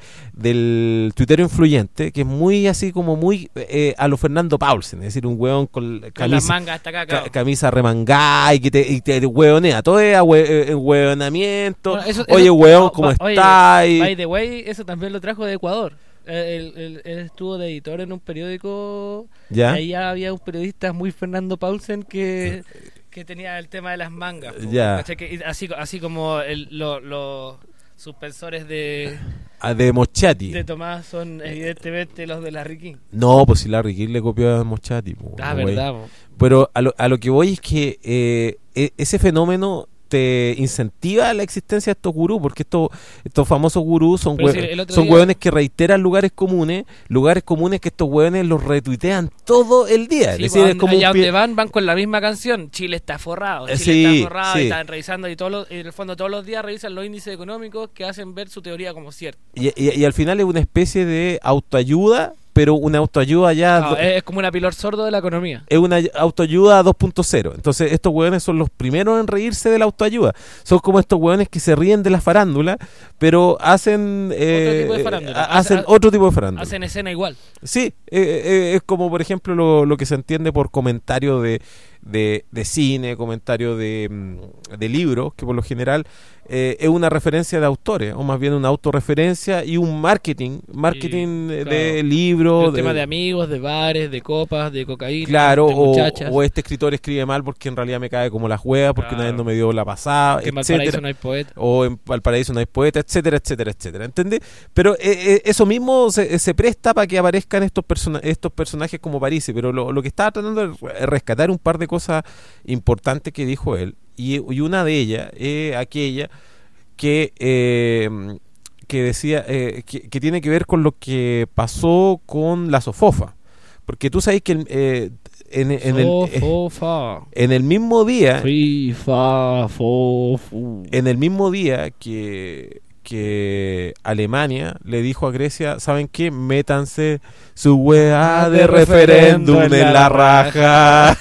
del tuitero influyente, que es muy así como muy eh, a lo Fernando Paulsen, es decir, un weón con Con las camisa, mangas hasta acá, ca- claro. camisa remangada y que te, y te hueonea, todo es ahue- eh, hueonamiento. Bueno, eso- Oye, eso- weón, no, ¿cómo ba- oye, está? Y- By the way, eso también lo trajo de Ecuador. Él, él- él estuvo de editor en un periódico. ¿Ya? Y ahí ya había un periodista muy Fernando Paulsen que, que tenía el tema de las mangas. po, Ya. ¿cachai? Que- y así, así como el- lo- los suspensores de, Ah, de Moschati. de Tomás son evidentemente los de la Riquín. No, pues si Larry King le copió a Moschati. po, Ah, güey. verdad. po. Pero a lo, a lo que voy es que eh, e- ese fenómeno te incentiva la existencia de estos gurús, porque estos estos famosos gurús son, Pero hue- sí, el otro son día- hueones que reiteran lugares comunes, lugares comunes que estos hueones los retuitean todo el día. Sí, es decir, pues, es como un allá pie- donde van, van con la misma canción. Chile está forrado. Eh, Chile sí, está forrado. sí. Y están revisando y, todos los- y en el fondo todos los días revisan los índices económicos que hacen ver su teoría como cierta. y, y- y al final es una especie de autoayuda, pero una autoayuda ya... No, do- es, es como un apilor sordo de la economía. es una autoayuda dos punto cero. Entonces estos hueones son los primeros en reírse de la autoayuda. Son como estos hueones que se ríen de la farándula, pero hacen eh, tipo de farándula. eh, hacen Hace- otro tipo de farándula. Hacen escena igual. Sí, eh, eh, es como por ejemplo lo, lo que se entiende por comentario de, de, de cine, comentario de, mm, de libros, que por lo general eh, es una referencia de autores, o más bien una autorreferencia y un marketing, marketing Y, eh, claro, de libros. El tema de amigos, de bares, de copas, de cocaína, Claro, de o, muchachas. o este escritor escribe mal porque en realidad me cae como la juega, porque Claro. una vez no me dio la pasada, que en etcétera. Valparaíso no hay poeta. O en Valparaíso no hay poeta, etcétera, etcétera, etcétera, ¿entendés? Pero eh, eh, eso mismo se, se presta para que aparezcan estos, persona estos personajes como Parisi, pero lo, lo que estaba tratando de re- rescatar un par de cosas importantes que dijo él, y, y una de ellas es aquella que eh, que decía eh, que, que tiene que ver con lo que pasó con la Sofofa, porque tú sabes que eh, en, en, el, eh, en el mismo día FIFA, fo, fu. en el mismo día que que Alemania le dijo a Grecia, ¿saben qué? Métanse su weá de, de referéndum en la, la raja.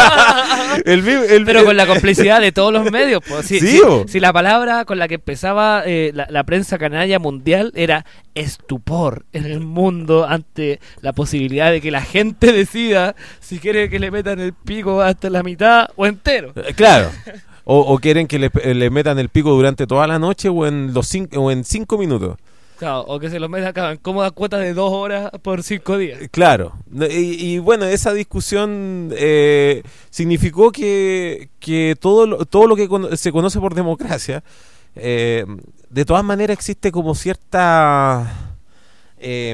el, el, Pero con la complicidad de todos los medios. Pues. Si, ¿Sí, si, o? si la palabra con la que empezaba eh, la, la prensa canalla mundial era estupor en el mundo ante la posibilidad de que la gente decida si quiere que le metan el pico hasta la mitad o entero. Claro. O, o quieren que le, le metan el pico durante toda la noche o en los cinco, o en cinco minutos. Claro, o que se lo metan acá en cómodas cuotas de dos horas por cinco días. Claro. Y, y bueno, esa discusión eh, significó que, que todo lo, todo lo que con, se conoce por democracia, eh, de todas maneras existe como cierta... Eh,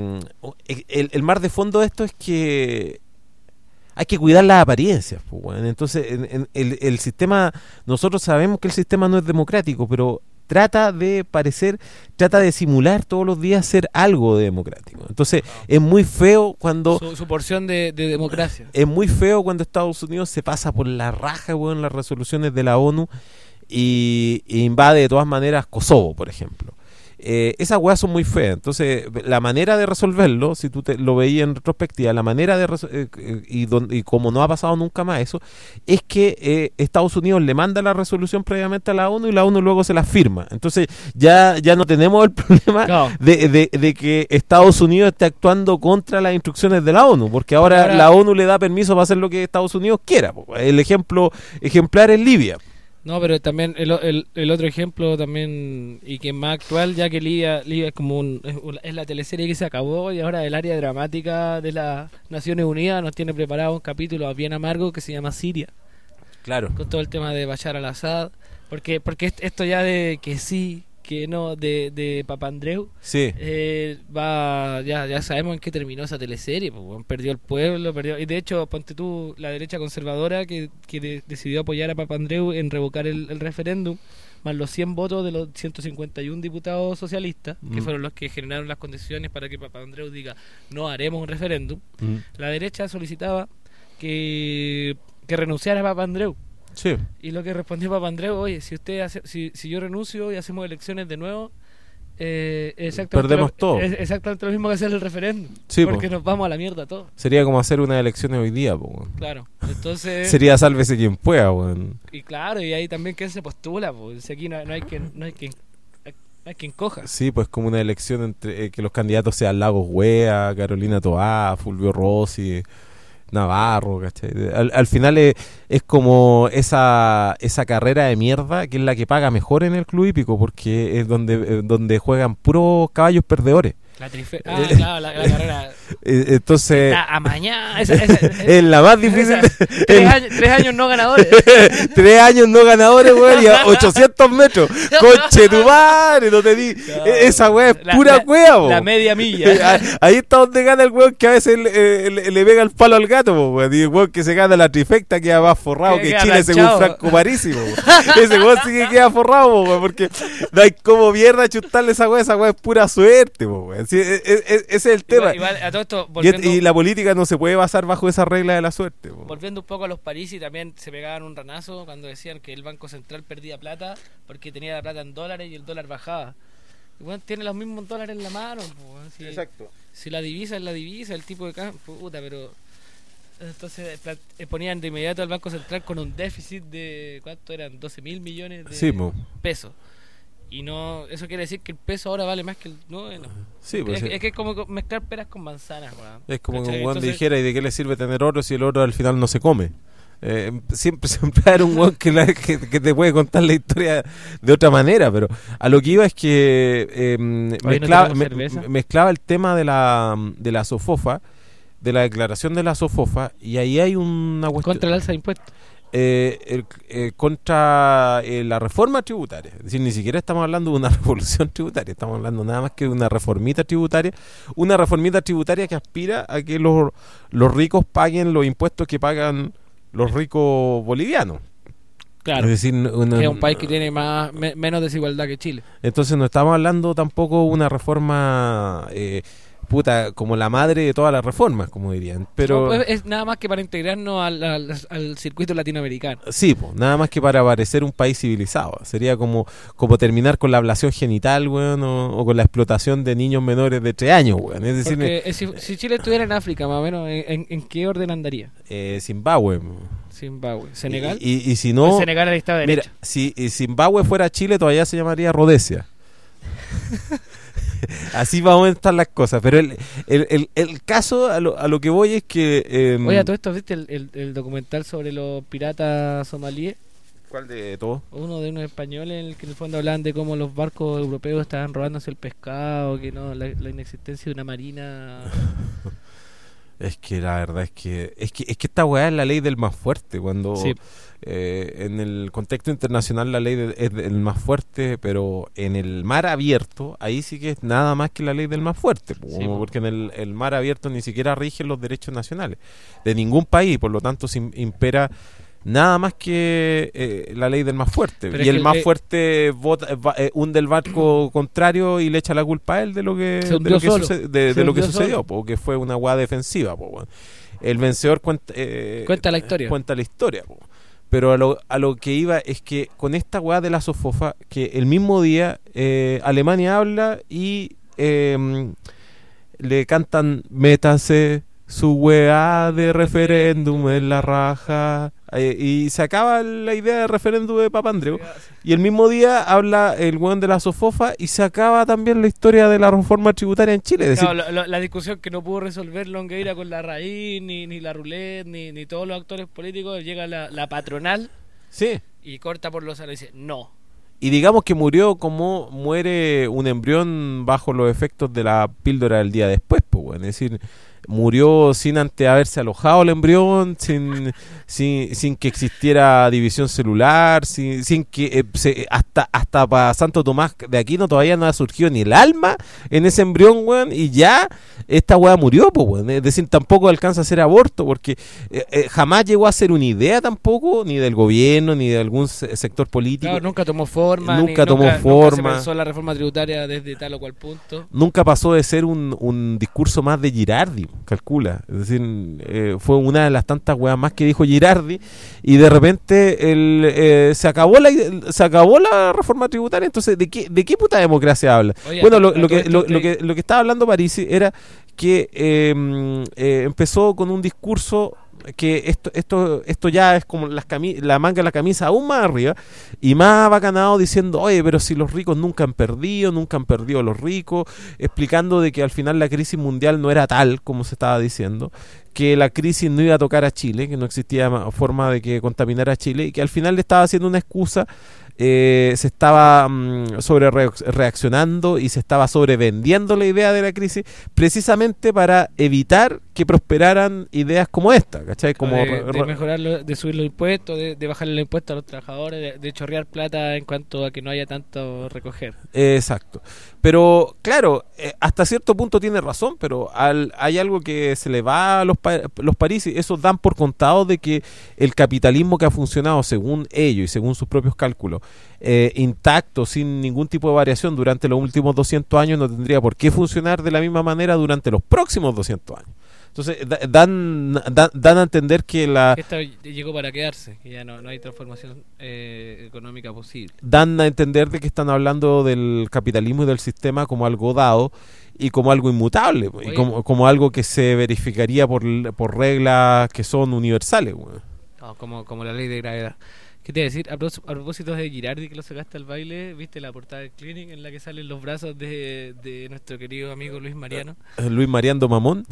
el, el mar de fondo de esto es que hay que cuidar las apariencias, pues, bueno. Entonces en, en, el, el sistema, nosotros sabemos que el sistema no es democrático, pero trata de parecer, trata de simular todos los días ser algo de democrático. Entonces no. es muy feo cuando su, su porción de, de democracia. Es muy feo cuando Estados Unidos se pasa por la raja, bueno, en las resoluciones de la ONU y, y invade de todas maneras Kosovo, por ejemplo. Eh, esas weas son muy feas. Entonces la manera de resolverlo, si tú te, lo veías en retrospectiva, la manera de eh, y, don, y como no ha pasado nunca más eso, es que eh, Estados Unidos le manda la resolución previamente a la ONU y la ONU luego se la firma. Entonces ya, ya no tenemos el problema no. de, de, de que Estados Unidos esté actuando contra las instrucciones de la ONU, porque ahora, ahora la ONU le da permiso para hacer lo que Estados Unidos quiera. El ejemplo ejemplar es Libia. No, pero también el, el, el otro ejemplo también, y que es más actual, ya que Libia, Libia es como un, es, es la teleserie que se acabó y ahora el área dramática de las Naciones Unidas nos tiene preparado un capítulo bien amargo que se llama Siria. Claro. Con todo el tema de Bashar al-Assad, porque porque esto ya de que sí, que no, de, de Papandreou, sí. eh, va ya ya sabemos en qué terminó esa teleserie, pues, bueno, perdió el pueblo, perdió, y de hecho, ponte tú, la derecha conservadora que, que de, decidió apoyar a Papandreou en revocar el, el referéndum, más los cien votos de los ciento cincuenta y uno diputados socialistas, mm. que fueron los que generaron las condiciones para que Papandreou diga, no haremos un referéndum, mm. la derecha solicitaba que, que renunciara a Papandreou. Sí. Y lo que respondió Papandreou, oye, si usted hace, si, si yo renuncio y hacemos elecciones de nuevo, eh, exactamente perdemos lo, todo. Es exactamente lo mismo que hacer el referéndum. Sí, porque po. nos vamos a la mierda todos. Sería como hacer unas elecciones hoy día, po. Claro. Entonces sería sálvese quien pueda, weón. Y claro, y ahí también quién se postula, pues si aquí no, no hay quien no hay quien no hay quien coja. Sí, pues como una elección entre eh, que los candidatos sean Lagos Wea, Carolina Toá, Fulvio Rossi, Navarro, ¿cachai? Al, al final es, es como esa esa carrera de mierda que es la que paga mejor en el club hípico, porque es donde eh, donde juegan puros caballos perdedores. La trife ah, eh, claro, la, la carrera. Eh, entonces. Está amañada. Esa, esa, esa, es la más difícil. Esa, de, tres, años, tres años no ganadores. tres años no ganadores, weón, y a ochocientos metros. Conche tu madre, no te di. No, esa weá es la, pura cueva, La media milla. Ahí está donde gana el weón que a veces le, le, le pega el palo al gato, weón. Y el weón que se gana la trifecta queda más forrado que, que Chile ranchado. Según Franco Parísimo. Ese weón sí que queda forrado, weón, porque no hay como mierda chutarle esa weá. Esa weá es pura suerte, weón. Sí, es, es, es, ese es el tema. Igual, igual, a todo esto, volviendo, y, y la política no se puede basar bajo esa regla de la suerte. Po. Volviendo un poco a los Parisi, también se pegaban un ranazo cuando decían que el Banco Central perdía plata porque tenía la plata en dólares y el dólar bajaba. Y bueno, tiene los mismos dólares en la mano. Po, si, Exacto. Si la divisa es la divisa, el tipo de cambio, puta, pero... Entonces ponían de inmediato al Banco Central con un déficit de... ¿Cuánto eran? doce mil millones de sí, pesos. Y no, eso quiere decir que el peso ahora vale más que el no, no. Sí, pues es, sí. es que es como mezclar peras con manzanas, ¿verdad? Es como que un Entonces, guan dijera, ¿y de qué le sirve tener oro si el oro al final no se come? Eh, siempre siempre hay un guan que, la, que, que te puede contar la historia de otra manera, pero a lo que iba es que eh, mezclaba, no me, mezclaba el tema de la de la SOFOFA, de la declaración de la SOFOFA, y ahí hay una cuestión contra el alza de impuestos. Eh, el, eh, contra eh, la reforma tributaria. Es decir, ni siquiera estamos hablando de una revolución tributaria, estamos hablando nada más que de una reformita tributaria, una reformita tributaria que aspira a que los, los ricos paguen los impuestos que pagan los ricos bolivianos. Claro, Es decir, no- no- que es un país que tiene más me- menos desigualdad que Chile. entonces no estamos hablando tampoco de una reforma eh, puta como la madre de todas las reformas, como dirían. Pero No, pues, es nada más que para integrarnos al, al, al circuito latinoamericano. sí, po, nada más que para parecer un país civilizado. Sería como, como terminar con la ablación genital, weón, o, o con la explotación de niños menores de tres años, weón. Es decir, Porque eh, si, si Chile estuviera en África, más o menos, ¿en, en, en qué orden andaría? eh, Zimbabue. Zimbabue, Senegal. Y, y, y si Pues no, Senegal al Estado de mira, Derecho. si y Zimbabue fuera Chile, todavía se llamaría Rhodesia. Así vamos a estar las cosas. Pero el, el, el, el caso a lo, a lo que voy es que... eh, Oye, a todo esto, ¿viste el, el, el documental sobre los piratas somalíes? ¿Cuál de todos? Uno de unos españoles en el que en el fondo hablaban de cómo los barcos europeos estaban robándose el pescado, que no, la, la inexistencia de una marina. Es que la verdad es que es que es que esta weá es la ley del más fuerte. Cuando Sí. eh, en el contexto internacional la ley de- es del más fuerte, pero en el mar abierto ahí sí que es nada más que la ley del más fuerte, po, Sí, como po. porque en el, el mar abierto ni siquiera rigen los derechos nacionales de ningún país, por lo tanto se im- impera nada más que eh, la ley del más fuerte. Pero Y es el que, más eh, fuerte vota- va- eh, hunde el barco contrario y le echa la culpa a él de lo que, Se de hundió lo que, solo. suce- de, Se de lo que hundió sucedió, solo. porque fue una guada defensiva. Po, weón. El vencedor cuenta, eh, Cuenta la historia. Cuenta la historia. Po. Pero a lo, a lo que iba es que con esta guada de la Sofofa, que el mismo día eh, Alemania habla y eh, le cantan métase su weá de referéndum en la raja, eh, y se acaba la idea de referéndum de Papandreou. Y el mismo día habla el weón de la Sofofa y se acaba también la historia de la reforma tributaria en Chile. Es decir, Claro, la, la- la discusión que no pudo resolver Longueira con la raíz, ni, ni la roulette, ni, ni todos los actores políticos, llega la, la patronal sí. y corta por los aros y dice no. Y digamos que murió como muere un embrión bajo los efectos de la píldora del día después, pues, weón. Es decir, murió sin antes haberse alojado el embrión, sin, sin, sin que existiera división celular, sin, sin que eh, se- hasta hasta para Santo Tomás de Aquino todavía no ha surgido ni el alma en ese embrión, weón, y ya esta weá murió, pues, weón. Es decir, tampoco alcanza a ser aborto, porque eh, eh, jamás llegó a ser una idea tampoco, ni del gobierno, ni de algún se- sector político. Claro, nunca tomó forma. Nunca ni- tomó nunca, forma. Nunca se pensó la reforma tributaria desde tal o cual punto. Nunca pasó de ser un, un discurso más de Girardi, calcula. Es decir, eh, fue una de las tantas weas más que dijo Girardi, y de repente el, eh, se acabó la se acabó la reforma tributaria. Entonces, ¿de qué, de qué puta democracia habla? Oye, Bueno, a- lo, a lo todo que, esto lo, usted- lo que lo que estaba hablando Parisi era que eh, eh, empezó con un discurso que esto esto esto ya es como las cami- la manga de la camisa aún más arriba y más bacanado, diciendo, oye, pero si los ricos nunca han perdido, nunca han perdido los ricos, explicando de que al final la crisis mundial no era tal como se estaba diciendo, que la crisis no iba a tocar a Chile, que no existía ma- forma de que contaminara a Chile, y que al final le estaba haciendo una excusa. Eh, se estaba mm, sobre reac- reaccionando y se estaba sobrevendiendo la idea de la crisis, precisamente para evitar que prosperaran ideas como esta, ¿cachai? Como de, re- de re- mejorar, lo- de subir los impuestos, de, de bajar los impuestos a los trabajadores, de, de chorrear plata en cuanto a que no haya tanto recoger. Eh, exacto. Pero claro, eh, hasta cierto punto tiene razón, pero al, hay algo que se le va a los, pa- los Parisi, esos dan por contado de que el capitalismo que ha funcionado según ellos y según sus propios cálculos, eh, intacto, sin ningún tipo de variación durante los últimos doscientos años, no tendría por qué funcionar de la misma manera durante los próximos doscientos años. Entonces, da- dan, dan, dan a entender que la... Que esto llegó para quedarse, que ya no, no hay transformación eh, económica posible. dan a entender de que están hablando del capitalismo y del sistema como algo dado y como algo inmutable, y Oye. como, como algo que se verificaría por, por reglas que son universales, weón. No, como, como la ley de gravedad. ¿Qué te iba a decir? A, pros- a propósito de Girardi, que lo sacaste al baile, ¿viste la portada del Clinic en la que salen los brazos de, de nuestro querido amigo Luis Mariano? Eh, Luis Mariano Mamón.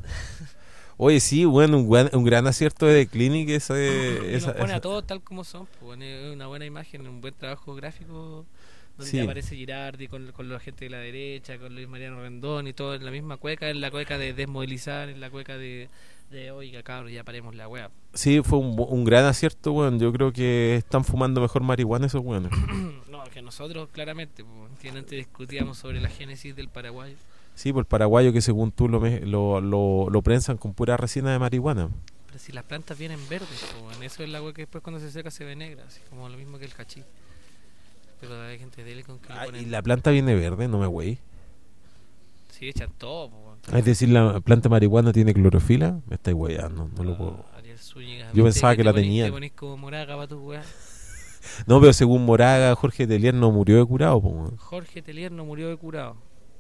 Oye, sí, bueno, un, buen- un gran acierto de The Clinic ese, Y esa, nos pone esa- a todos tal como son, pues, pone una buena imagen, un buen trabajo gráfico donde Sí. aparece Girardi con, con la gente de la derecha, con Luis Mariano Rendón y todo en la misma cueca, en la cueca de desmovilizar, en la cueca de, de oiga cabrón, ya paremos la wea. sí, fue un, bu- un gran acierto, weón. Yo creo que están fumando mejor marihuana esos weones. No, que nosotros claramente, pues, que antes discutíamos sobre la génesis del paraguayo. Sí, por el paraguayo que según tú lo, me- lo, lo, lo prensan con pura resina de marihuana. si las plantas vienen verdes, po, weón. Eso es la weá que después cuando se seca se ve negra, así como lo mismo que el cachí. Pero hay gente de con que le Ah, ponen- y la planta viene verde, no me güey. Sí, echan todo, po, weón. Es decir, la planta de marihuana tiene clorofila. Me estáis weyando, no lo puedo. Ah, Ariel Zúñiga, Yo ¿viste pensaba que te la ponís- tenían. Te ponís como moraga para tu weá. No, pero según Moraga, Jorge Telier no murió de curado, po, weón. Jorge Telier no murió de curado.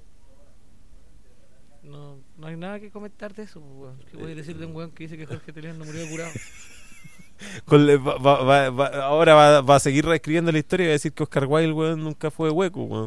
No, no hay nada que comentar de eso, po, weón. ¿Qué voy a decir de un weón que dice que Jorge Telier no murió de curado? Con le- va- va- va- va- ahora va, va a seguir reescribiendo la historia y va a decir que Oscar Wilde, weón, nunca fue hueco, weón.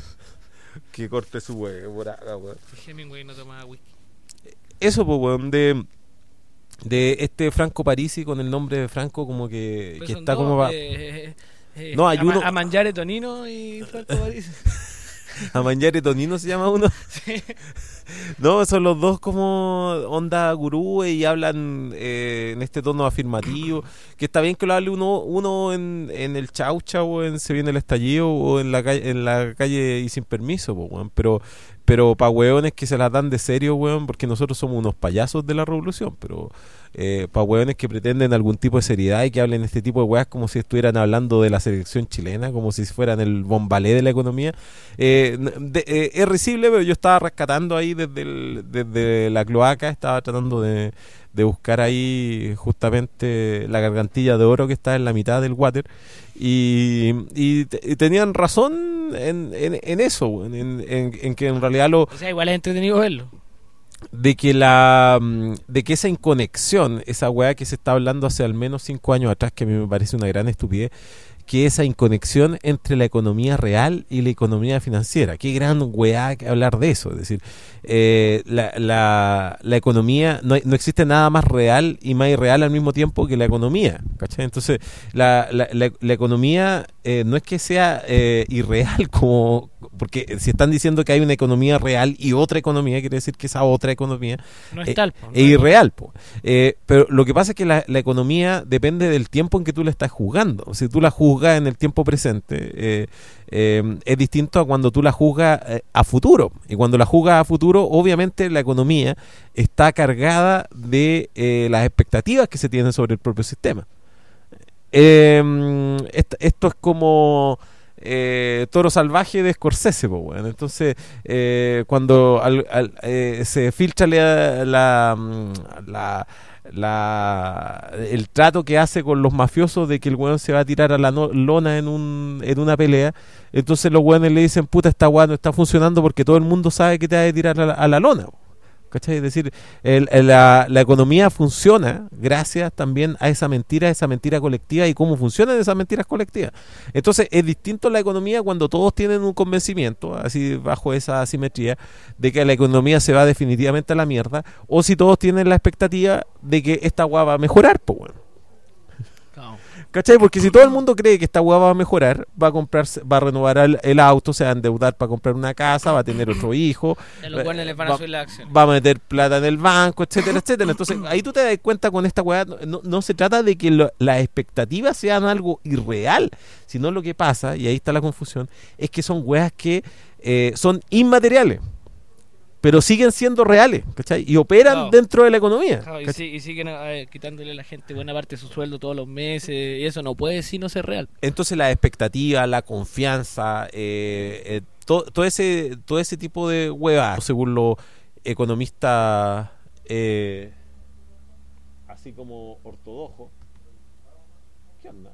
Que corte su huevo, Moraga, weón. Hemingway no tomaba whisky. Eso, pues, weón, de, de este Franco Parisi con el nombre de Franco, como que, Pero que son está dos, como va, eh, eh, No, hay Ama- uno- Amanjare Tonino y Franco Parisi. a Mangiare Tonino se llama uno. Sí. No, son los dos como onda gurú y hablan eh, en este tono afirmativo. Que está bien que lo hable uno, uno en, en el Chaucha o en Se Viene el Estallido o en la calle, en la calle y sin permiso, po, weón. Pero, pero para hueones que se las dan de serio, weón, porque nosotros somos unos payasos de la revolución, pero eh, para hueones que pretenden algún tipo de seriedad y que hablen este tipo de weas como si estuvieran hablando de la selección chilena, como si fueran el bombalé de la economía. Eh, de- eh, es risible, pero yo estaba rescatando ahí desde, el- desde la cloaca, estaba tratando de, de buscar ahí justamente la gargantilla de oro que está en la mitad del water y, y te- y tenían razón en, en, en eso, weón, en, en, en que en realidad lo O sea, igual es entretenido verlo. de que la mm, de que esa inconexión, esa weá que se está hablando hace al menos cinco años atrás, que a mí me parece una gran estupidez, que esa inconexión entre la economía real y la economía financiera. Qué gran weá que hablar de eso. Es decir, eh, la, la, la economía, no, hay- no existe nada más real y más irreal al mismo tiempo que la economía. ¿Cachai? Entonces, la, la, la, la economía eh, no es que sea eh, irreal, como porque si están diciendo que hay una economía real y otra economía, quiere decir que esa otra economía No es eh, tal, po, no es es- irreal, po. Eh, pero lo que pasa es que la, la economía depende del tiempo en que tú la estás juzgando. Si tú la juzgas en el tiempo presente, eh, eh, es distinto a cuando tú la juzgas eh, a futuro. Y cuando la juzgas a futuro, obviamente la economía está cargada de eh, las expectativas que se tienen sobre el propio sistema. Eh, esto, esto es como eh, Toro Salvaje de Scorsese, po, weón. Entonces, eh, cuando al- al- eh, se filtra la, la, mm, la- la- el trato que hace con los mafiosos de que el weón se va a tirar a la no- lona en, un, en una pelea, entonces los weones le dicen, puta, esta weá no está funcionando porque todo el mundo sabe que te va a tirar a la, a la lona, po. ¿Cachai? Es decir, el- el- la, la economía funciona gracias también a esa mentira, esa mentira colectiva y cómo funcionan esas mentiras colectivas. Entonces, es distinto la economía cuando todos tienen un convencimiento, así bajo esa asimetría, de que la economía se va definitivamente a la mierda, o si todos tienen la expectativa de que esta hueá va a mejorar, pues bueno. Claro. ¿Cachai? Porque si todo el mundo cree que esta hueá va a mejorar, va a comprarse, va a renovar el, el auto, se va a endeudar para comprar una casa, va a tener otro hijo, A los cuales les van a va- subir las acciones. va a meter plata en el banco, etcétera, etcétera. Entonces, ahí tú te das cuenta con esta weá, no, no- no se trata de que lo- las expectativas sean algo irreal, sino lo que pasa, y ahí está la confusión, es que son weas que eh, son inmateriales, pero siguen siendo reales, ¿cachai? Y operan Claro. dentro de la economía. Claro, y, ¿cachai? si- y siguen eh, quitándole a la gente buena parte de su sueldo todos los meses, y eso no puede si no ser real. Entonces la expectativa, la confianza, eh, eh, to- todo ese todo ese tipo de huevas, según los economistas eh, así como ortodoxos. ¿Qué onda?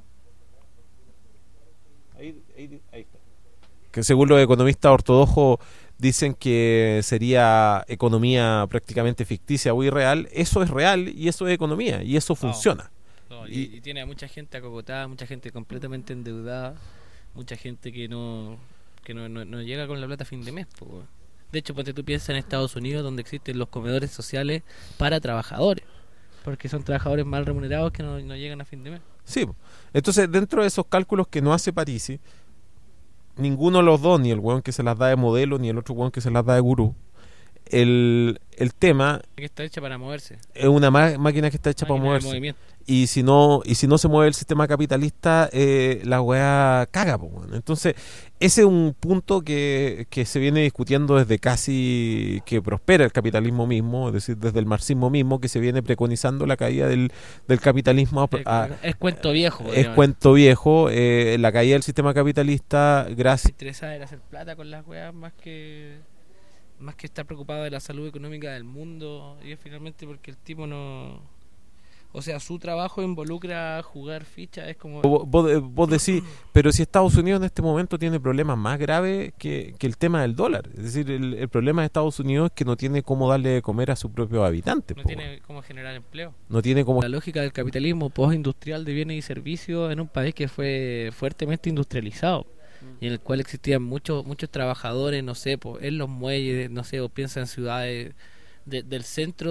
Ahí, ahí, ahí está. Que según los economistas ortodoxos dicen que sería economía prácticamente ficticia o irreal, eso es real y eso es economía y eso funciona. No, Y- y, y tiene a mucha gente acogotada, mucha gente completamente endeudada, mucha gente que no que no, no, no llega con la plata a fin de mes, po, weón. De hecho, ponte tú piensas en Estados Unidos, donde existen los comedores sociales para trabajadores, porque son trabajadores mal remunerados que no, no llegan a fin de mes. Sí, po. Entonces dentro de esos cálculos que no hace Parisi, ninguno de los dos, ni el weón que se las da de modelo, ni el otro weón que se las da de gurú, el, el tema Que está hecha para moverse. es una ma- máquina que está hecha para Máquina de moverse. movimiento. Y si no y si no se mueve el sistema capitalista, eh, la weá caga, po, weón. Entonces, ese es un punto que, que se viene discutiendo desde casi que prospera el capitalismo mismo, es decir, desde el marxismo mismo, que se viene preconizando la caída del, del capitalismo. A, a, Es cuento viejo. es podríamos cuento viejo, eh, la caída del sistema capitalista, decir. gracias. Interesa era hacer plata con las weas más que más que estar preocupado de la salud económica del mundo. Y es finalmente porque el tipo no... O sea, su trabajo involucra jugar fichas, es como... Vos, vos- vos decís, pero si Estados Unidos en este momento tiene problemas más graves que, que el tema del dólar. Es decir, el, el problema de Estados Unidos es que no tiene cómo darle de comer a sus propios habitantes. No po, tiene cómo generar empleo. no tiene cómo... La lógica del capitalismo postindustrial de bienes y servicios en un país que fue fuertemente industrializado y en el cual existían muchos muchos trabajadores, no sé, pues, en los muelles, no sé, o piensa en ciudades de- del centro,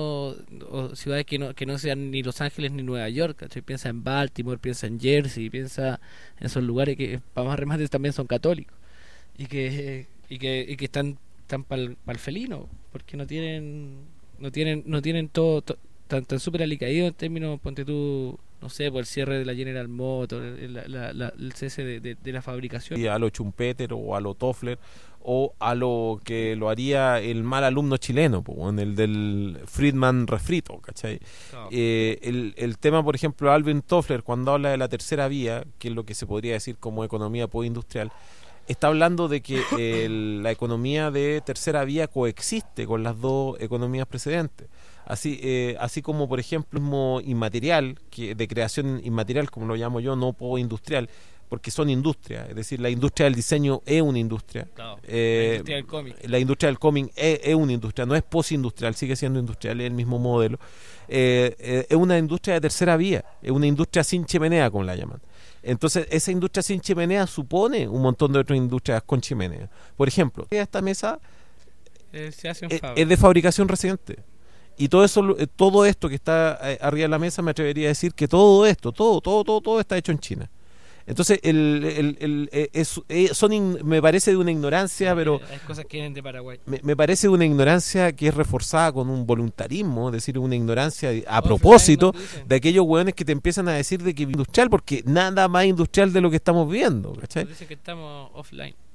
o ciudades que no que no sean ni Los Ángeles ni Nueva York, ¿cachai? Piensa en Baltimore, piensa en Jersey, piensa en esos lugares que para más remates también son católicos y que y que, y que están están para el felino, porque no tienen no tienen no tienen todo, to- tan, tan súper alicaído en términos, ponte tú, no sé, por el cierre de la General Motors, el, la- la- la- el cese de, de- de la fabricación. y a lo Schumpeter o a lo Toffler o a lo que lo haría el mal alumno chileno, po, en el del Friedman refrito, ¿cachai? Eh, el, el tema, por ejemplo, Alvin Toffler, cuando habla de la tercera vía, que es lo que se podría decir como economía postindustrial, está hablando de que el- la economía de tercera vía coexiste con las dos economías precedentes. Así, eh, así como, por ejemplo, el mismo inmaterial, que de creación inmaterial, como lo llamo yo, no postindustrial, porque son industrias, es decir, la industria del diseño es una industria. Claro, Eh, la industria del cómic. la industria del cómic es, es una industria, no es postindustrial, sigue siendo industrial, es el mismo modelo. Eh, eh, es una industria de tercera vía, es una industria sin chimenea, como la llaman. Entonces, esa industria sin chimenea supone un montón de otras industrias con chimenea. Por ejemplo, esta mesa Eh, se hace en es, fábrica. es de fabricación reciente. Y todo eso, eh, todo esto que está eh, arriba de la mesa, me atrevería a decir que todo esto, todo, todo, todo, todo está hecho en China. Entonces, el, el, el, eh, es- eh, son in- me parece de una ignorancia, pero Eh, hay cosas que vienen de Paraguay. me, me parece una ignorancia que es reforzada con un voluntarismo, es decir, una ignorancia de- a Offline, propósito nos dicen. de aquellos hueones que te empiezan a decir de que es industrial, porque nada más industrial de lo que estamos viendo, ¿cachai? Nos dicen que estamos offline.